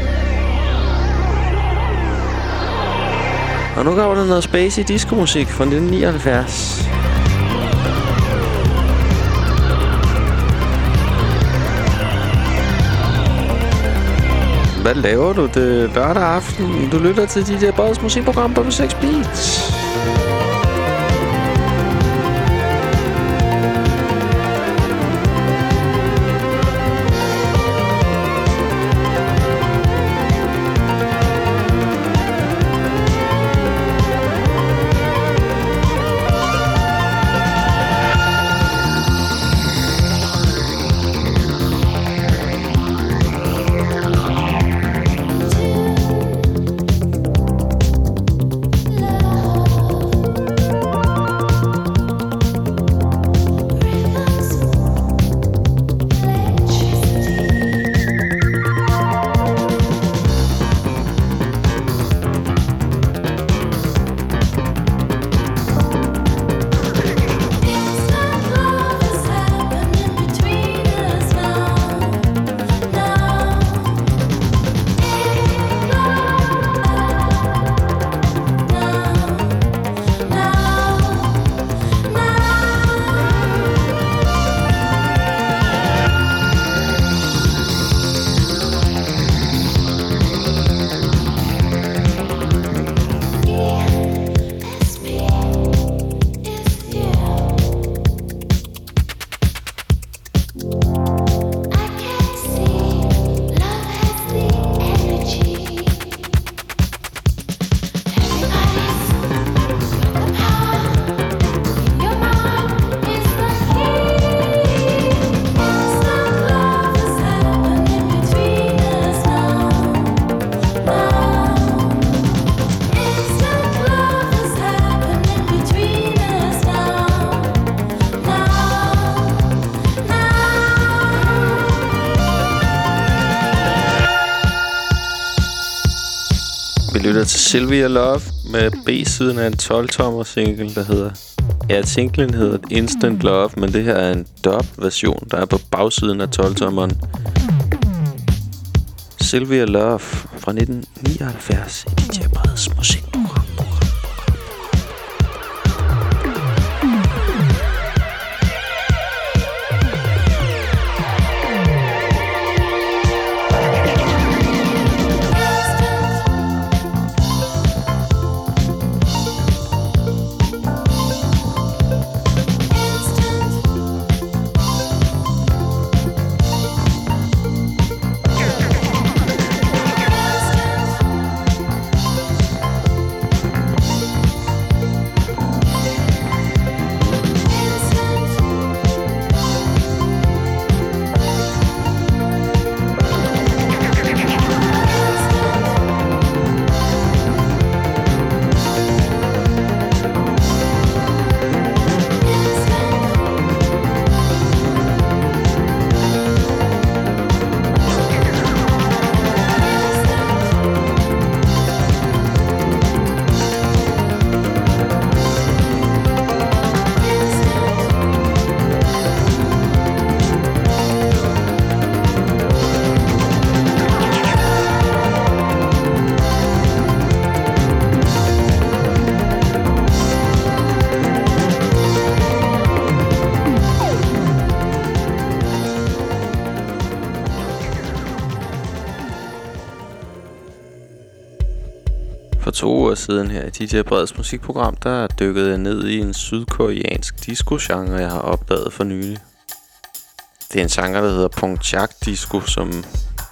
Og nu går der noget spacey disco-musik fra nitten nioghalvfjerds. Hvad laver du det lørdag aften? Du lytter til D J Breds musikprogram på P seks Beats. lytter til Sylvia Love med B-siden af en tolv-tommer single, der hedder... Ja, singlen hedder Instant Love, men det her er en dub-version, der er på bagsiden af tolv-tommeren. Sylvia Love fra nitten nioghalvfjerds i D J Breds musikprogram. To uger siden her i D J Breds musikprogram, der dykkede jeg ned i en sydkoreansk disco-genre, jeg har opdaget for nylig. Det er en genre, der hedder Pongchak Disco, som...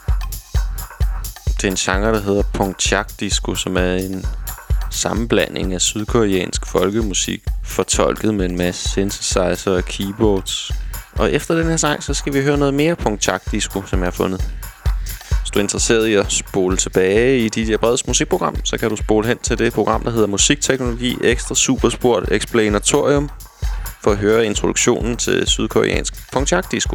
Det er en genre, der hedder Pongchak Disco, som er en sammenblanding af sydkoreansk folkemusik, fortolket med en masse synthesizer og keyboards. Og efter den her sang, så skal vi høre noget mere Pongchak Disco, som jeg har fundet. Hvis du er interesseret i at spole tilbage i D J Breds musikprogram, så kan du spole hen til det program, der hedder Musikteknologi Ekstra Supersport Explanatorium, for at høre introduktionen til sydkoreansk Pongchak Disco.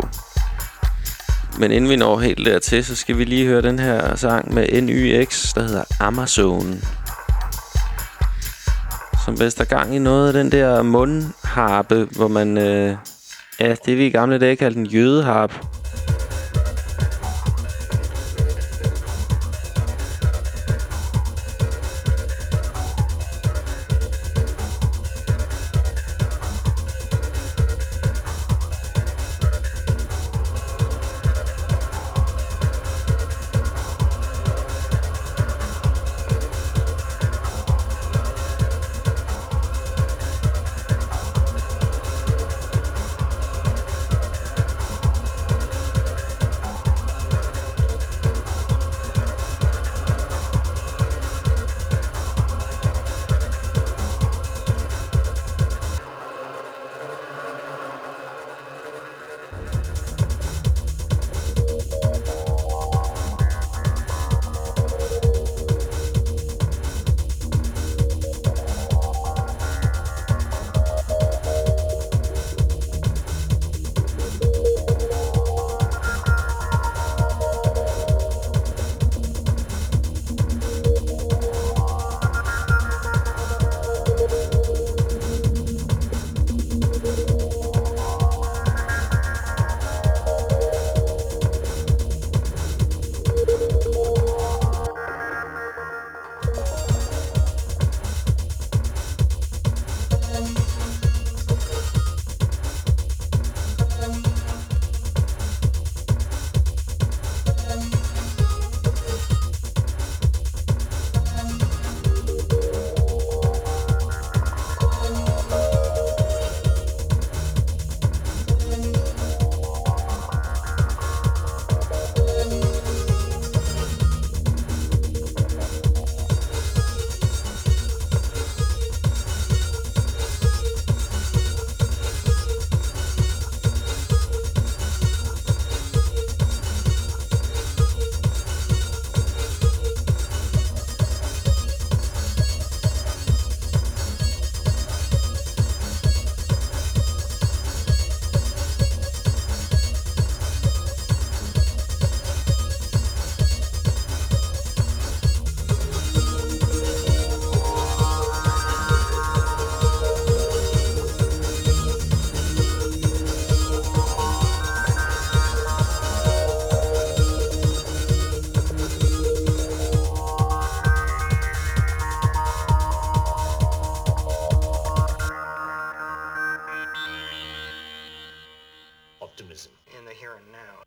Men inden vi når helt dertil, så skal vi lige høre den her sang med N Y X, der hedder Amazon. Som bedst er gang i noget af den der mundharpe, hvor man... Øh, ja, det vi i gamle dage kaldte en jødeharp. optimism in the here and now.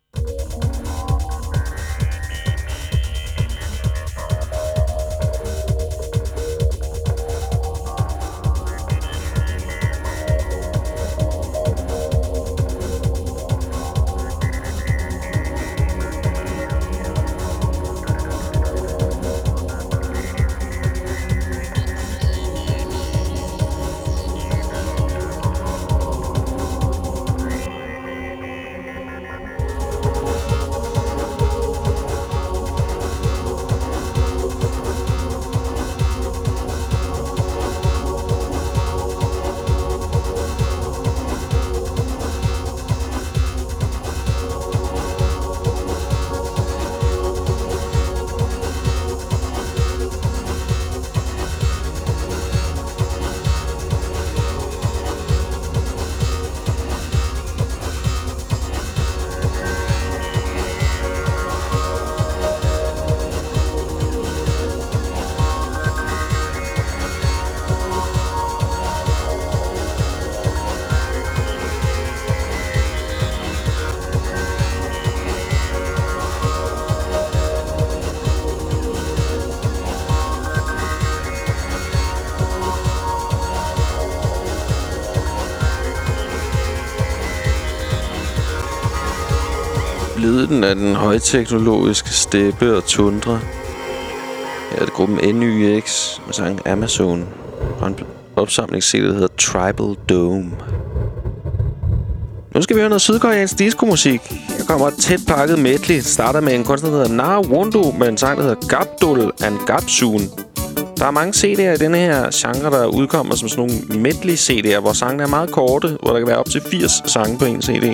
Lyden af den højteknologiske steppe og tundra. Her er det gruppen N Y X med sangen Amazon og en opsamlings-C D, der hedder Tribal Dome. Nu skal vi høre noget sydkoreansk disco-musik. Her kommer et tæt pakket medley. Det starter med en kunstner, der hedder Na Wondu med en sang, der hedder Gabdul and Gabsoon. Der er mange C D'er i denne her genre, der udkommer som sådan nogle medley-C D'er, hvor sangene er meget korte, hvor der kan være op til firs sange på en C D.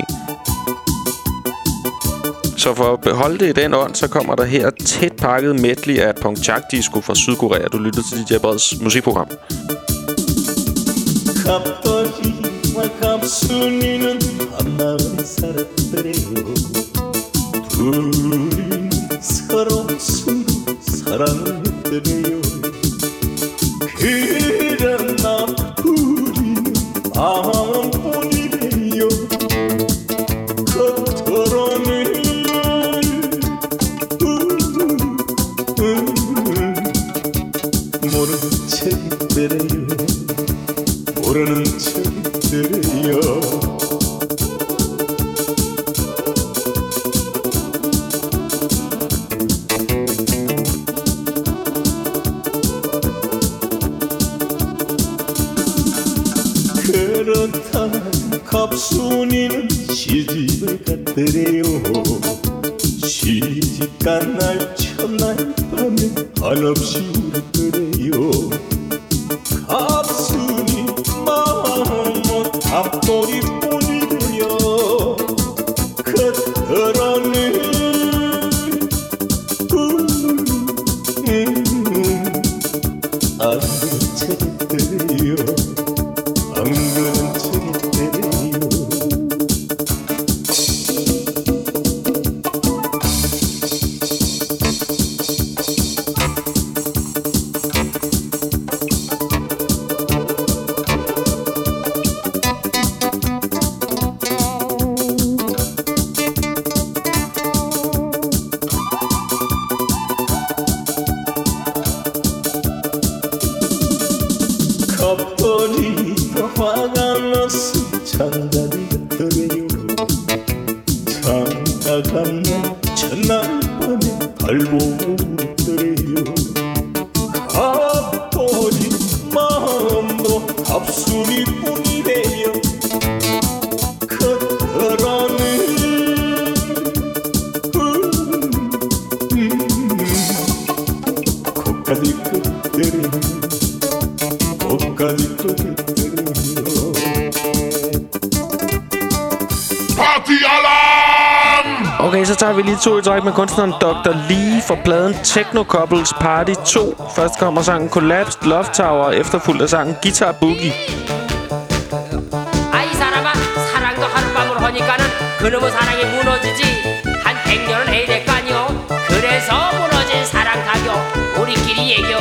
Så for at beholde det i den ånd, så kommer der her tæt pakket medley af Pongchak Disco fra Sydkorea. Du lytter til D J Breds musikprogram. 갑돌이와 갑순이는 한마을에 살았더래요. 둘이는 서로 서로 사랑을 했더래요. 그러나 우리는 마음뿐이래요. 겉으로는 모르는 척이더래요. 모르는 척이더래요. 그렇다 갑순이는 시집을 갔더래요. 시집간 날 첫날 밤에 한없이 울더래요. 갑순이 마음은 앞도리뿐이래요. 그들어는 안 그런 척이더래요. 안 그런 척이더래요. 컵돌이가 화가 나서 장가를 갔더래요. 장가가 날 첫날 밤에 발보고 울더래요. 갑돌이 마음도 갑순이뿐이래요. 그들어는 고까지 끝들이 고까지 끝들이요. Party Alarm! Okay, så tager vi lige to i træk med kunstneren doktor Lee for pladen Techno Couples Party to. Først kommer sangen Collapsed Love Tower, efterfulgt af sangen Guitar Boogie. 아, 이 사람아, 사랑도 하룻밤으로 하니까는 그놈의 사랑이 무너지지. 한 백 년은 해야 될 거 아니오. 그래서 무너진 사랑 가격 우리끼리 얘기오.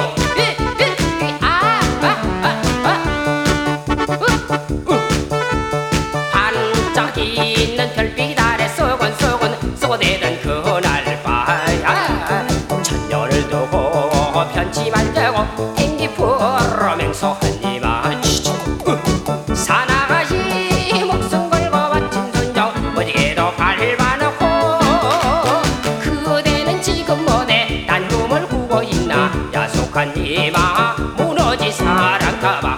반짝이 있는 별빛 아래 쏘곤쏘곤 쏘고대던 그날 밤 천년을 두고 편지 말대고 행기 풀어 맹소하니만 사나가시 목숨 걸고 바친 순정 무지개도 밟아놓고 그대는 지금 뭐네 딴 꿈을 꾸고 있나 야속한 이마 무너진 사랑 가방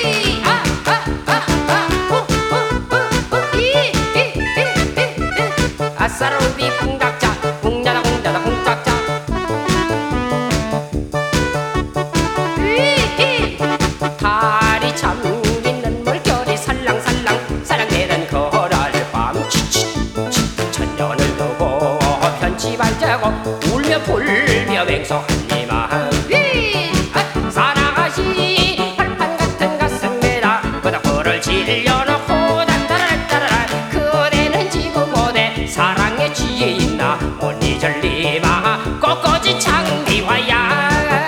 아싸로비 쿵닥자 쿵자다 쿵자다 쿵짝자 달이 잠기는 물결이 살랑살랑 사랑되는 그날 밤 천년을 두고 편지 발자고 울며 불며 맹소한 이만 사랑하시 발판 같은 가슴에다 바닥불을 질려놓고 단다라따라라 그대는 지금 어디 사랑에 취해 있나 못 잊을 리마 꽃꽂이 장미화야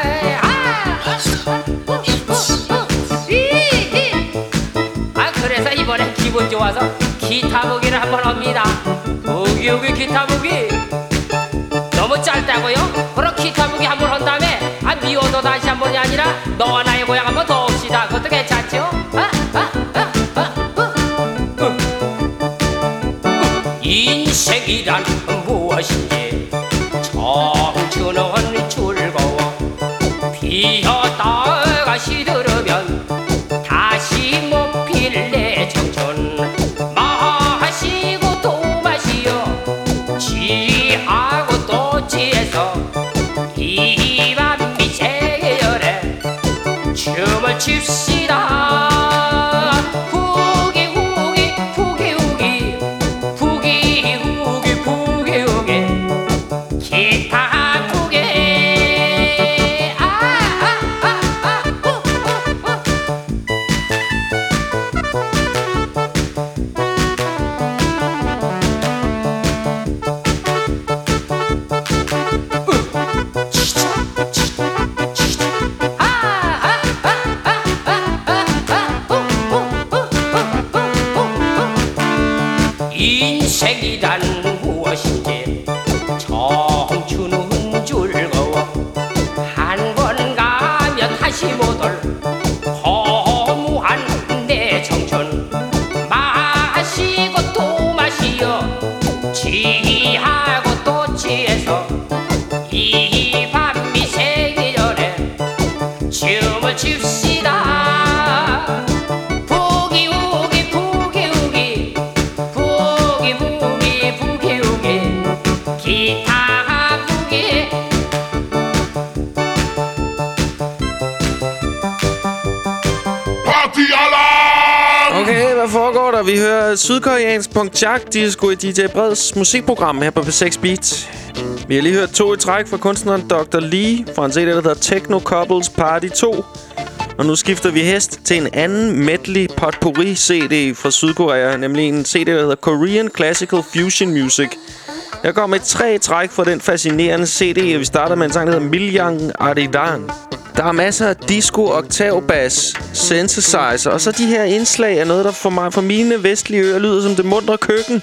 아 그래서 이번에 기분 좋아서 기타 보기를 한번 합니다. 우기 우기 기타 보기 너무 짧다고요? 그럼 기타 보기 한번 한 다음에 아 미워도 다시 한 번이 아니라 너와 나의 고향 한번 더 옵시다. 그것도 괜찮죠? 아, 아, 아, 아, 아. 어. 어. 인생이란 무엇인지 청춘은 즐거워 피었다가 시들으면 다시 못 필 내 청춘 마시고 또 마시어 취하고 또 취해서 이 밤 미세열에 춤을 춥시다 후기 후기 후기 후기 후기 후기 후기 후기 기타 후기 인생이란 무엇인지 청춘은 즐거워 한 번 가면 다시 못 올 허무한 내 청춘 마시고 또 마시어 취하고 또 취해서 이 밤 미세계열에 춤을 춥시다 부기 우기 부기 우기 부기 부기 부기 우기 기타 부기 Okay, hvad foregår der? Vi hører sydkoreansk punk-jack disco i D J Breds musikprogram her på P seks Beats. Vi har lige hørt to i træk fra kunstneren doktor Lee fra en C D, der hedder Techno Couples Party to. Og nu skifter vi hest til en anden medley potpourri C D fra Sydkorea, nemlig en C D, der hedder Korean Classical Fusion Music. Jeg går med tre træk fra den fascinerende C D, og vi starter med en sang, der hedder Miljang Aridan. Der er masser af disco, oktavbass, synthesizer, og så de her indslag af noget, der for mig, for mine vestlige ører lyder som det muntre køkken.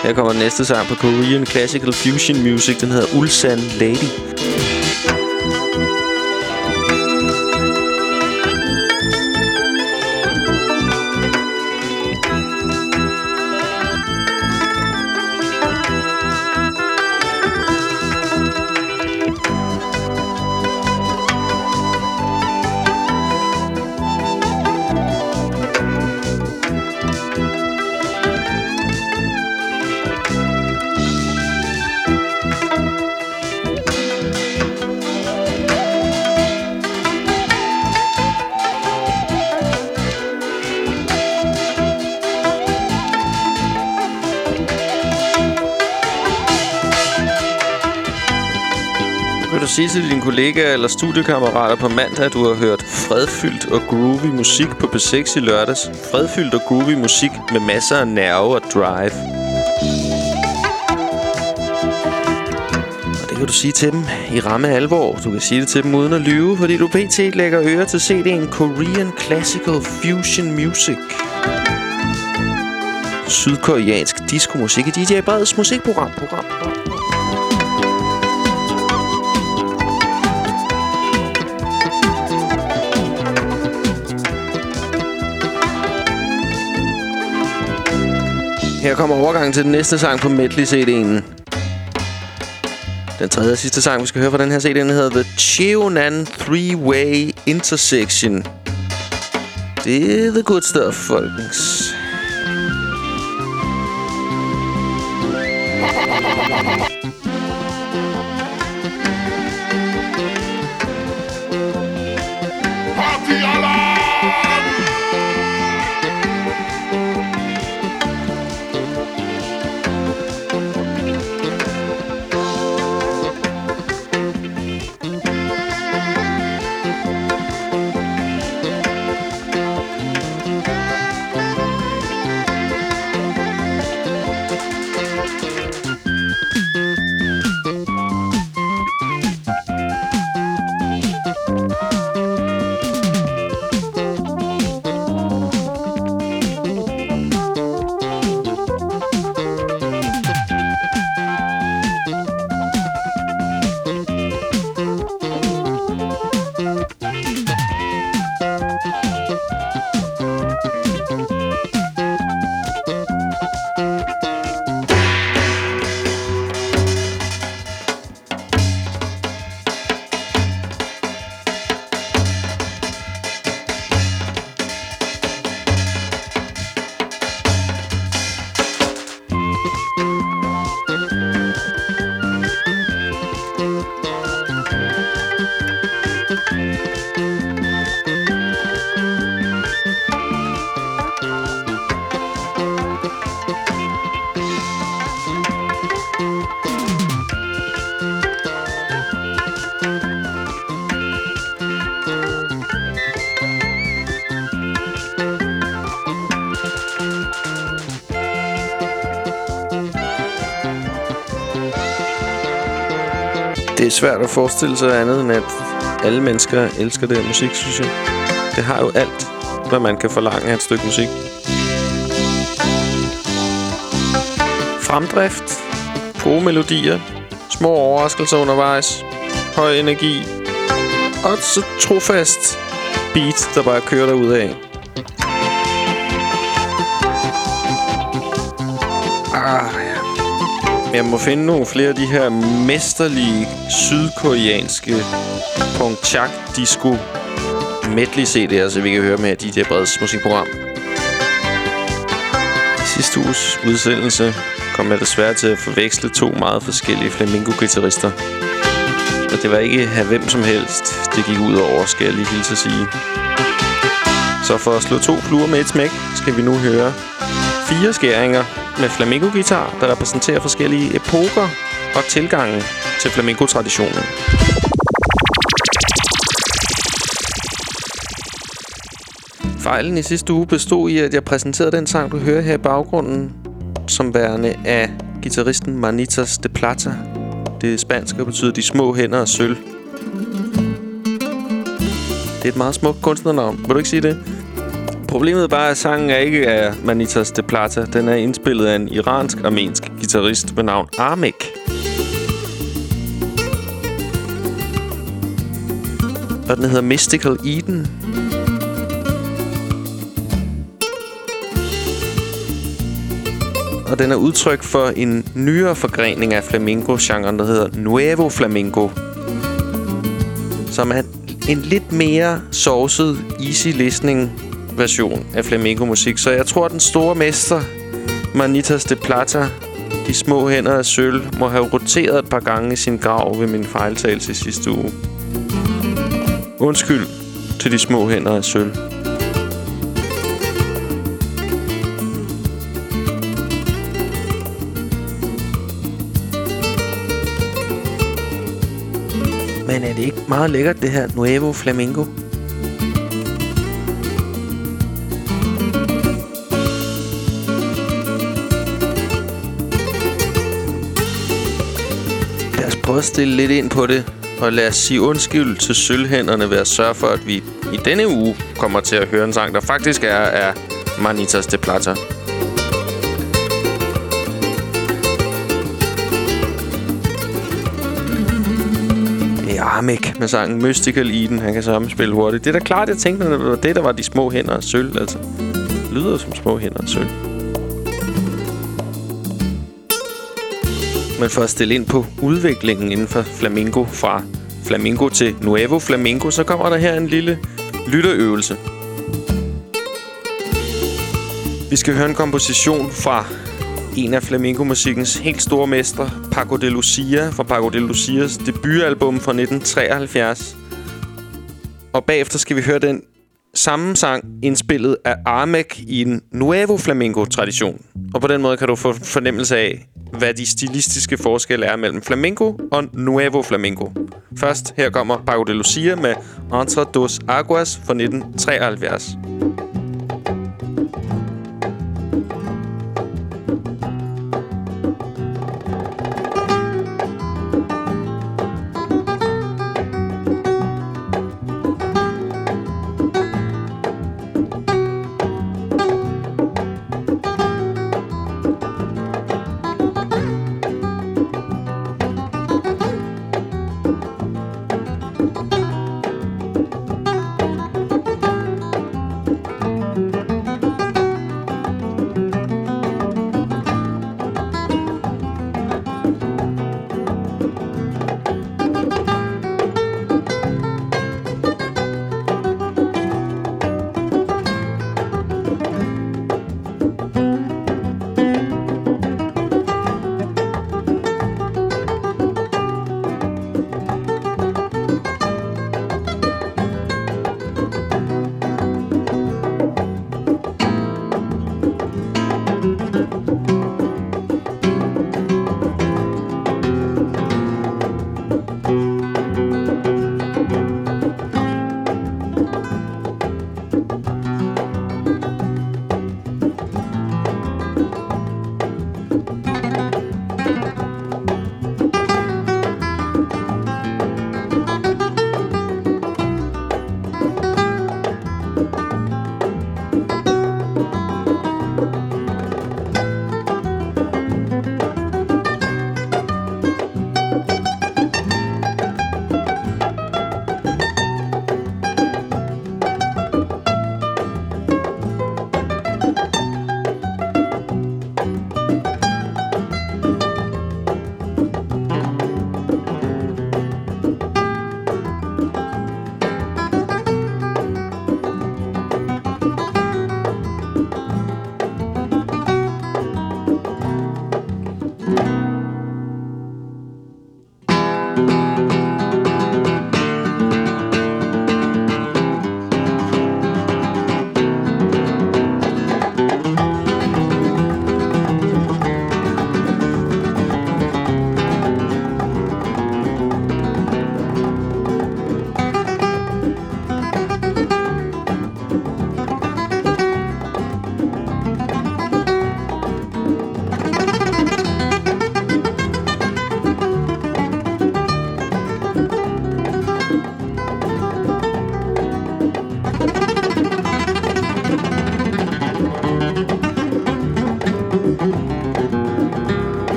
Her kommer næste sang på Korean Classical Fusion Music. Den hedder Ulsan Lady. Sige til dine kollegaer eller studiekammerater på mandag, at du har hørt fredfyldt og groovy musik på P seks i lørdags. Fredfyldt og groovy musik med masser af nerve og drive. Og det kan du sige til dem i ramme alvor. Du kan sige det til dem uden at lyve, fordi du pt. Lægger øre til C D'en Korean Classical Fusion Music. Sydkoreansk diskomusik i D J Breds musikprogram. Program, program. Her kommer overgangen til den næste sang på medley-C D'en. Den tredje og sidste sang, vi skal høre fra den her C D, den hedder The Cheonan Three-Way Intersection. Det er the good stuff, folkens. Det er svært at forestille sig andet end, at alle mennesker elsker det her musik, synes jeg. Det har jo alt, hvad man kan forlange af et stykke musik. Fremdrift, gode melodier, små overraskelser undervejs, høj energi, og så trofast beat, der bare kører derudad. Ah, ja. Jeg må finde nogle flere af de her mesterlige sydkoreanske punkchak disco medley C D'er, så vi kan høre med D J Breds musikprogram. I sidste uges udsendelse kom jeg desværre til at forveksle to meget forskellige flamenco-guitarister. Og det var ikke have hvem som helst, det gik ud over, skal jeg lige hilse at sige. Så for at slå to fluer med et smæk, skal vi nu høre fire skæringer med flamenco-guitar, der repræsenterer forskellige epoker og tilgange til flamenco-traditionen. Fejlen i sidste uge bestod i, at jeg præsenterede den sang, du hører her i baggrunden, som værende af guitaristen Manitas de Plata. Det spanske betyder de små hænder og sølv. Det er et meget smukt kunstnernavn. Vil du ikke sige det? Problemet er bare, at sangen er ikke af Manitas de Plata. Den er indspillet af en iransk-armensk guitarist ved navn Armek. Og den hedder Mystical Eden. Og den er udtryk for en nyere forgrening af flamenco-genren, der hedder Nuevo Flamenco. Som er en lidt mere sovset, easy listening version af flamenco-musik. Så jeg tror, at den store mester, Manitas de Plata, de små hænder af sølv, må have roteret et par gange i sin grav ved min fejltagelse i sidste uge. Undskyld til de små hænder af sølv. Men er det ikke meget lækkert, det her Nuevo Flamenco? Lad os prøve at stille lidt ind på det, og lad os sige undskyld til sølvhænderne ved at sørge for, at vi i denne uge kommer til at høre en sang, der faktisk er af Manitas de Plata. Armek med sangen Mystical Eden. Han kan sammenspille hurtigt. Det er da klart, jeg tænkte, at det var det, der var de små hænder af sølv. Altså, lyder som små hænder af sølv. Men for at stille ind på udviklingen inden for flamenco, fra flamenco til Nuevo Flamenco, så kommer der her en lille lytterøvelse. Vi skal høre en komposition fra en af flamenco-musikkens helt store mestre, Paco de Lucia, fra Paco de Lucias debutalbum fra nitten treoghalvfjerds. Og bagefter skal vi høre den samme sang indspillet af Armek i en Nuevo Flamenco-tradition. Og på den måde kan du få fornemmelse af, hvad de stilistiske forskelle er mellem flamenco og Nuevo Flamenco. Først her kommer Paco de Lucia med Entre dos Aguas fra nitten treoghalvfjerds.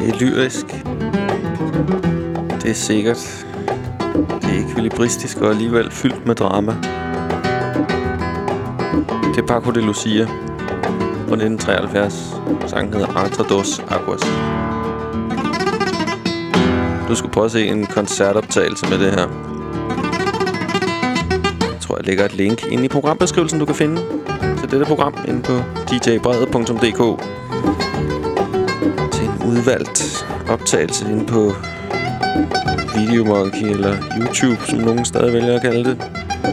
Det er lyrisk. Det er sikkert. Det er ekvilibristisk og alligevel fyldt med drama. Det er Paco de Lucia fra nitten treoghalvfjerds. Sangen hedder Entre dos Aguas. Du skulle prøve at se en koncertoptagelse med det her. Jeg tror, jeg lægger et link inde i programbeskrivelsen, du kan finde til dette program inde på d j brede punktum d k til en udvalgt optagelse inde på Videomonkey eller YouTube, som nogen stadig vælger at kalde det.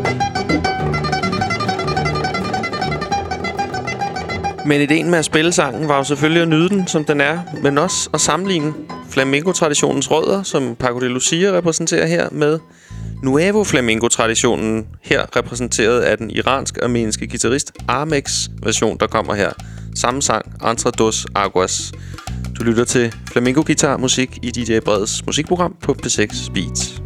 Men ideen med at spille sangen var jo selvfølgelig at nyde den, som den er, men også at sammenligne flamenco-traditionens rødder, som Paco de Lucia repræsenterer her, med Nuevo Flamenco-traditionen, her repræsenteret af den iransk-armenske guitarist Armex version, der kommer her. Samme sang, Entre dos Aguas. Du lytter til flamenco-guitar-musik i D J Breds musikprogram på P seks Beats.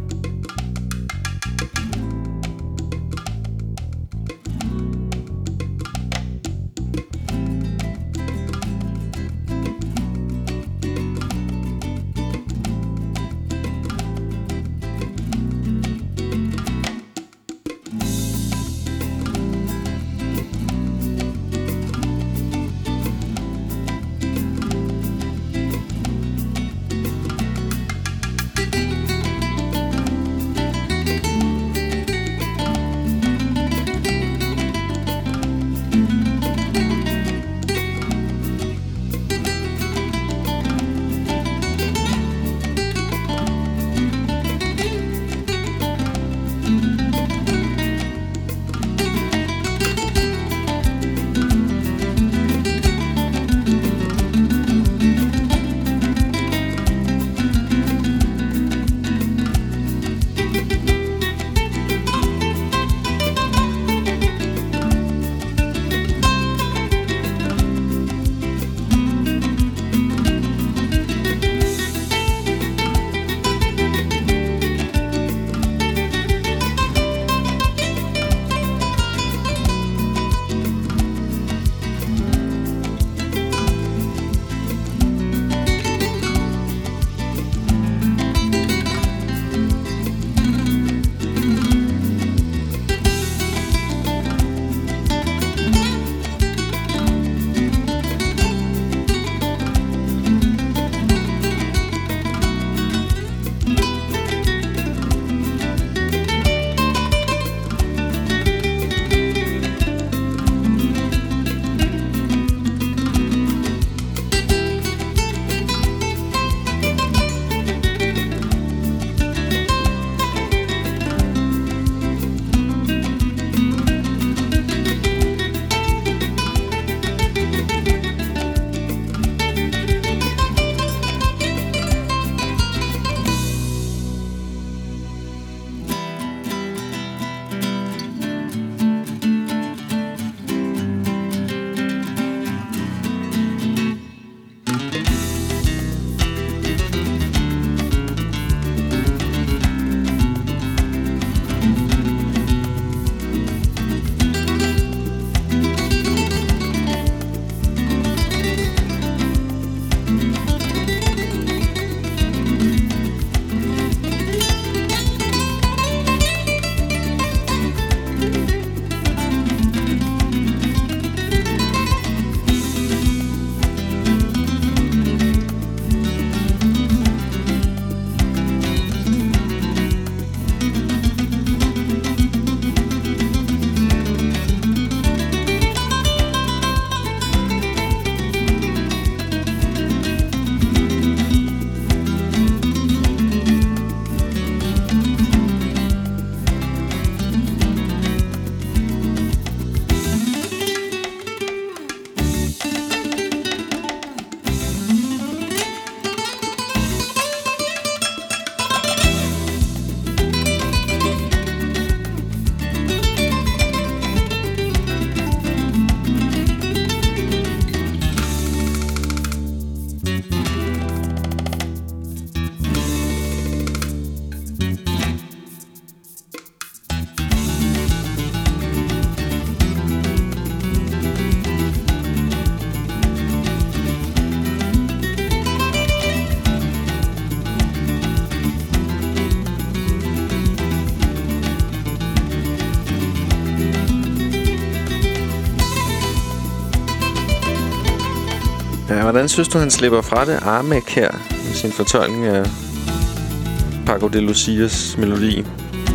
Hvordan synes du, han slipper fra det? Armek her med sin fortolkning af Paco de Lucias melodi.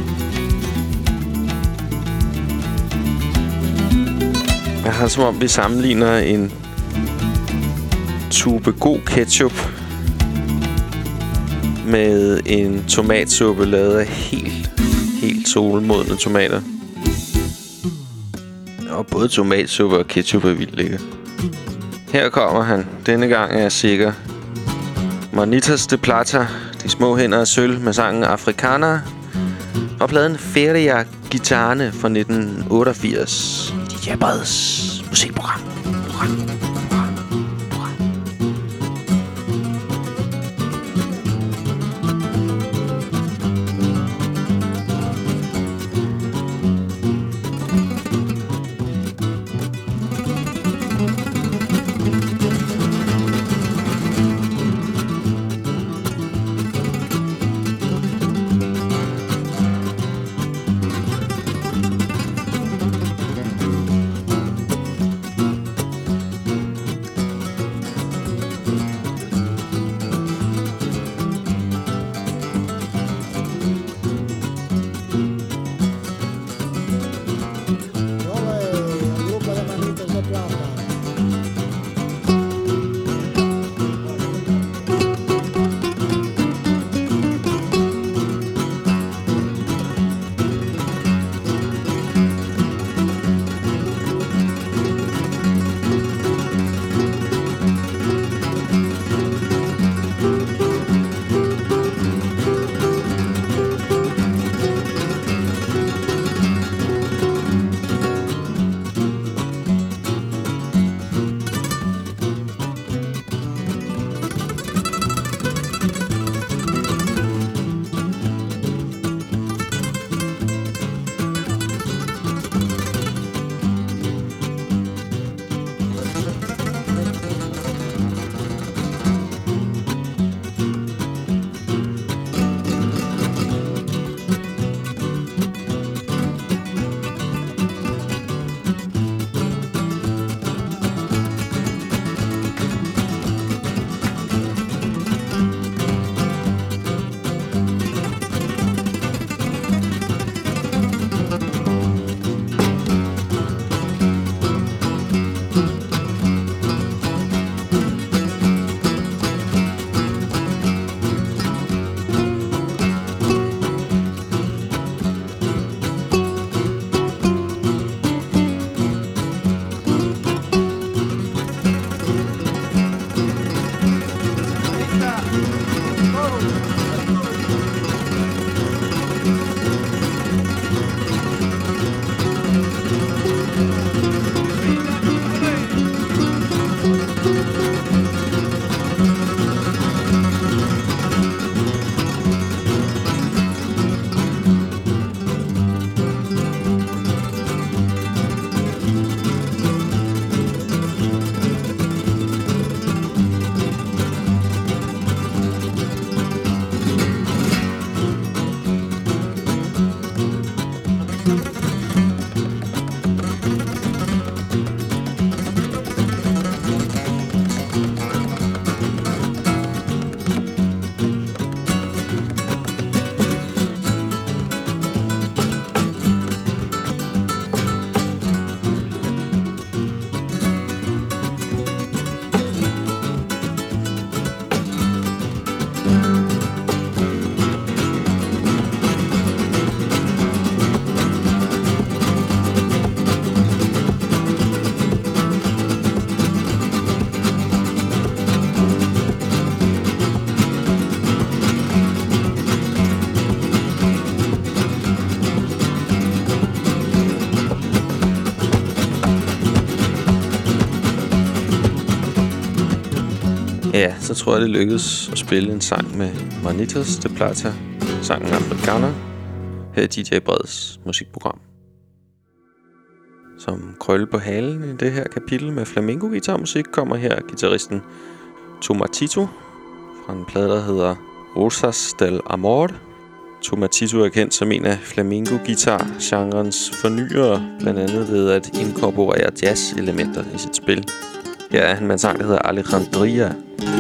Jeg har som om, vi sammenligner en tube god ketchup med en tomatsuppe lavet af helt, helt solmodne tomater. Og både tomatsuppe og ketchup er vildt lækker. Her kommer han. Denne gang er jeg sikker. Manitas de Plata, de små hænder af sølv med sangen Africana. Og pladen Feria Gitane fra nitten otteogfirs. D J Breds musikprogram. Program. Ja, så tror jeg, det lykkedes at spille en sang med Manitas de Plata, sangen Africana, her i D J Breds musikprogram. Som krølle på halen i det her kapitel med flamenco-guitarmusik kommer her guitaristen Tomatito fra en plade, der hedder Rosas del Amor. Tomatito er kendt som en af flamenco-guitar-genrens fornyere, blandt andet ved at inkorporere jazz-elementer i sit spil. Ja, med en sang, der hedder Alejandria.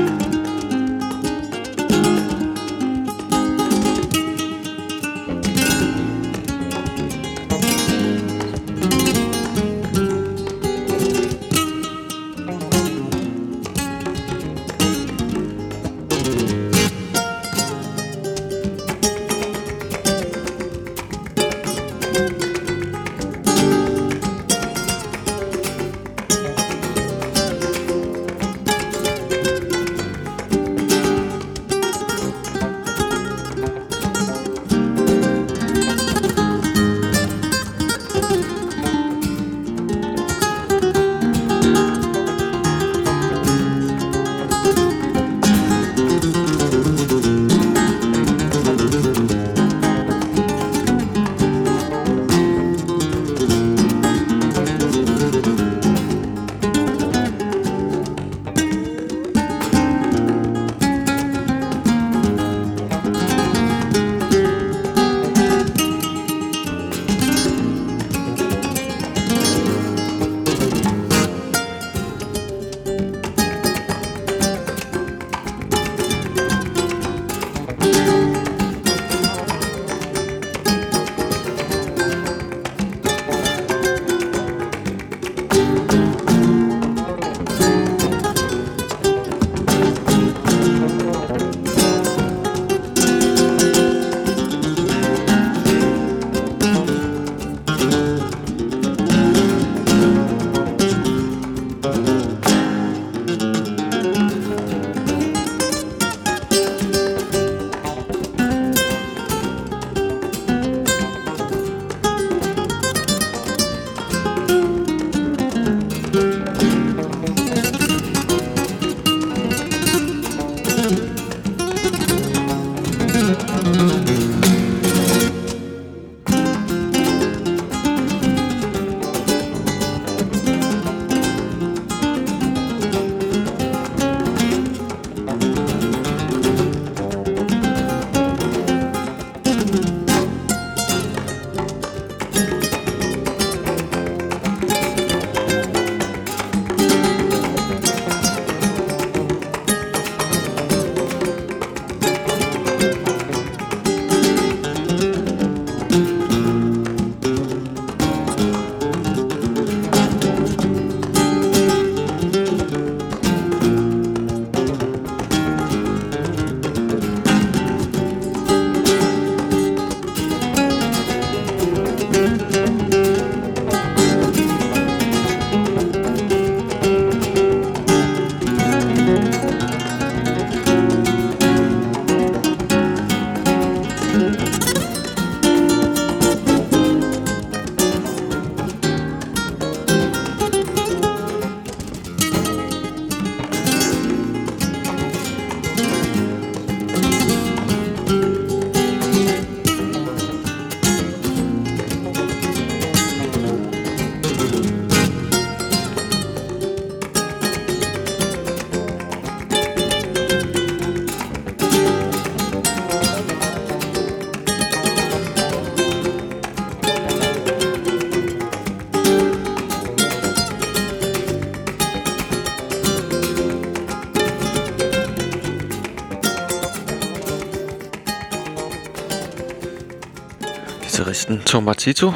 Gitarristen Tomatito.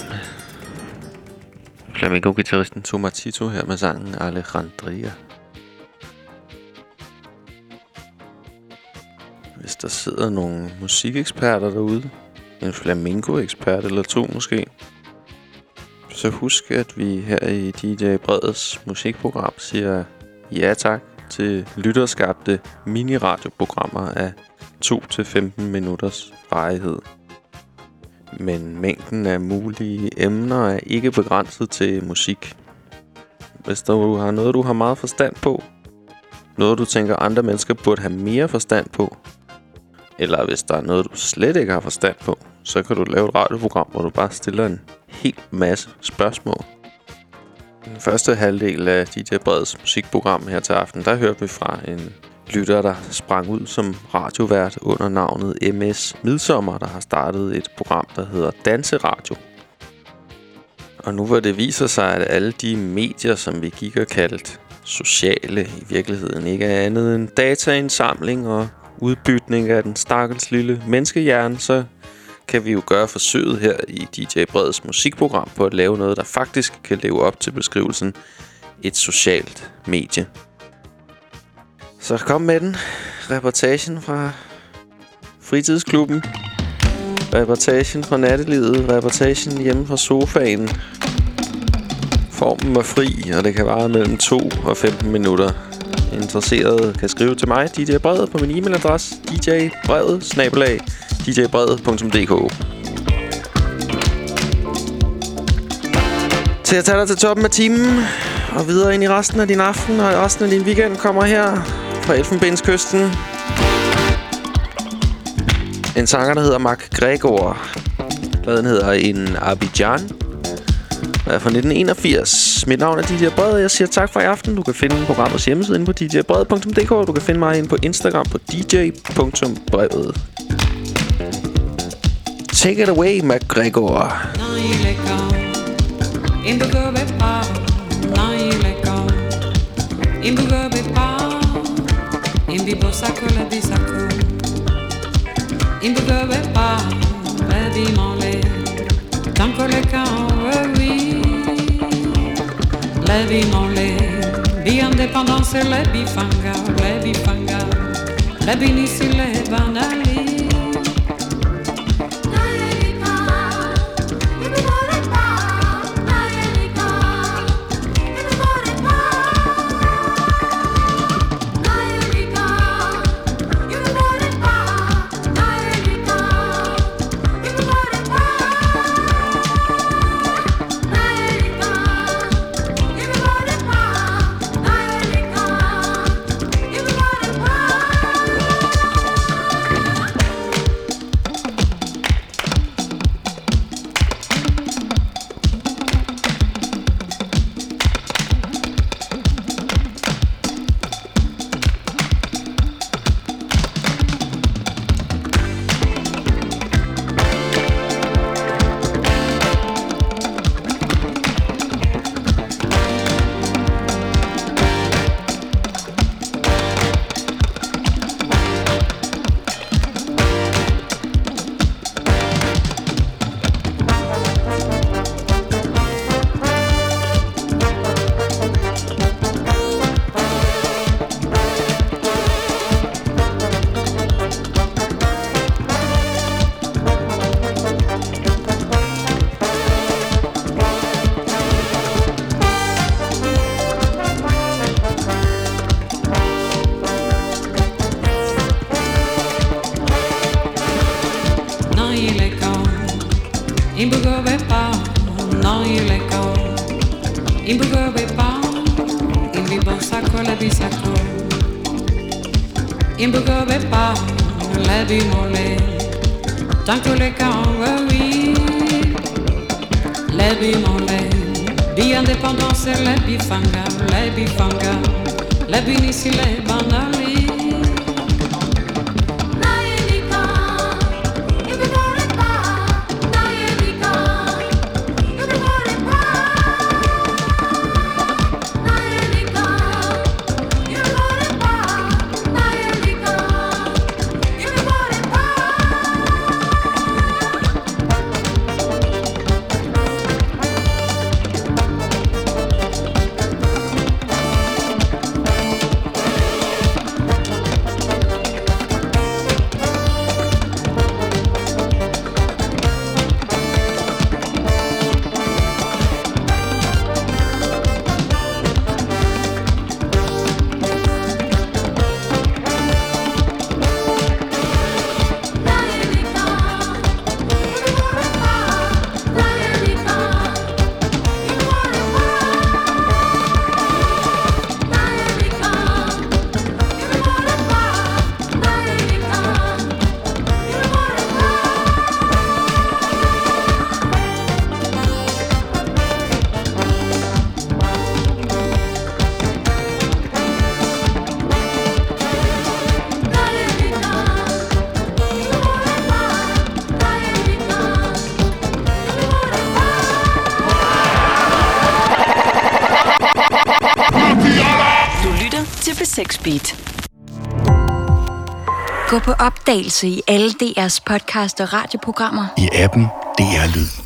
Flamenco-gitarristen Tomatito her med sangen Alejandria. Hvis der sidder nogle musikeksperter derude, en flamenco-ekspert eller to måske, så husk, at vi her i D J Breds musikprogram siger ja tak til lytterskabte mini-radioprogrammer af to til femten minutters varighed. Men mængden af mulige emner er ikke begrænset til musik. Hvis du har noget, du har meget forstand på, noget du tænker andre mennesker burde have mere forstand på, eller hvis der er noget, du slet ikke har forstand på, så kan du lave et radioprogram, hvor du bare stiller en hel masse spørgsmål. I den første halvdel af D J Breds musikprogram her til aften, der hørte vi fra en lytter, der sprang ud som radiovært under navnet M S Midsommer, der har startet et program, der hedder Danseradio. Og nu hvor det viser sig, at alle de medier, som vi gik og kaldte sociale i virkeligheden ikke er andet end dataindsamling og udbytning af den stakkels lille menneskehjerne, så kan vi jo gøre forsøget her i D J Breds musikprogram på at lave noget, der faktisk kan leve op til beskrivelsen et socialt medie. Så kom med den. Reportagen fra fritidsklubben. Reportagen fra nattelivet. Reportagen hjemme fra sofaen. Formen er fri, og det kan vare mellem to og femten minutter. Interesserede kan skrive til mig, D J Bred, på min e-mailadresse d j bred snabel-a d j bred punktum d k. Til at tage dig til toppen af timen og videre ind i resten af din aften og resten af din weekend kommer her fra Elfenbenskysten en sanger, der hedder Mark Gregor. Pladen hedder En Abidjan. Er fra nitten enogfirs. Mit navn er D J Bred, og jeg siger tak for i aften. Du kan finde programmets hjemmeside inde på d j bred punktum d k. Du kan finde mig inde på Instagram på d j punktum bred. Take it away, Mark Gregor. La vie mon lait, bi-indépendance, la bifanga, la bifanga, la binici, la banali. seks Beat. Gå på opdagelse i alle D R's podcast og radioprogrammer. I appen D R Lyd.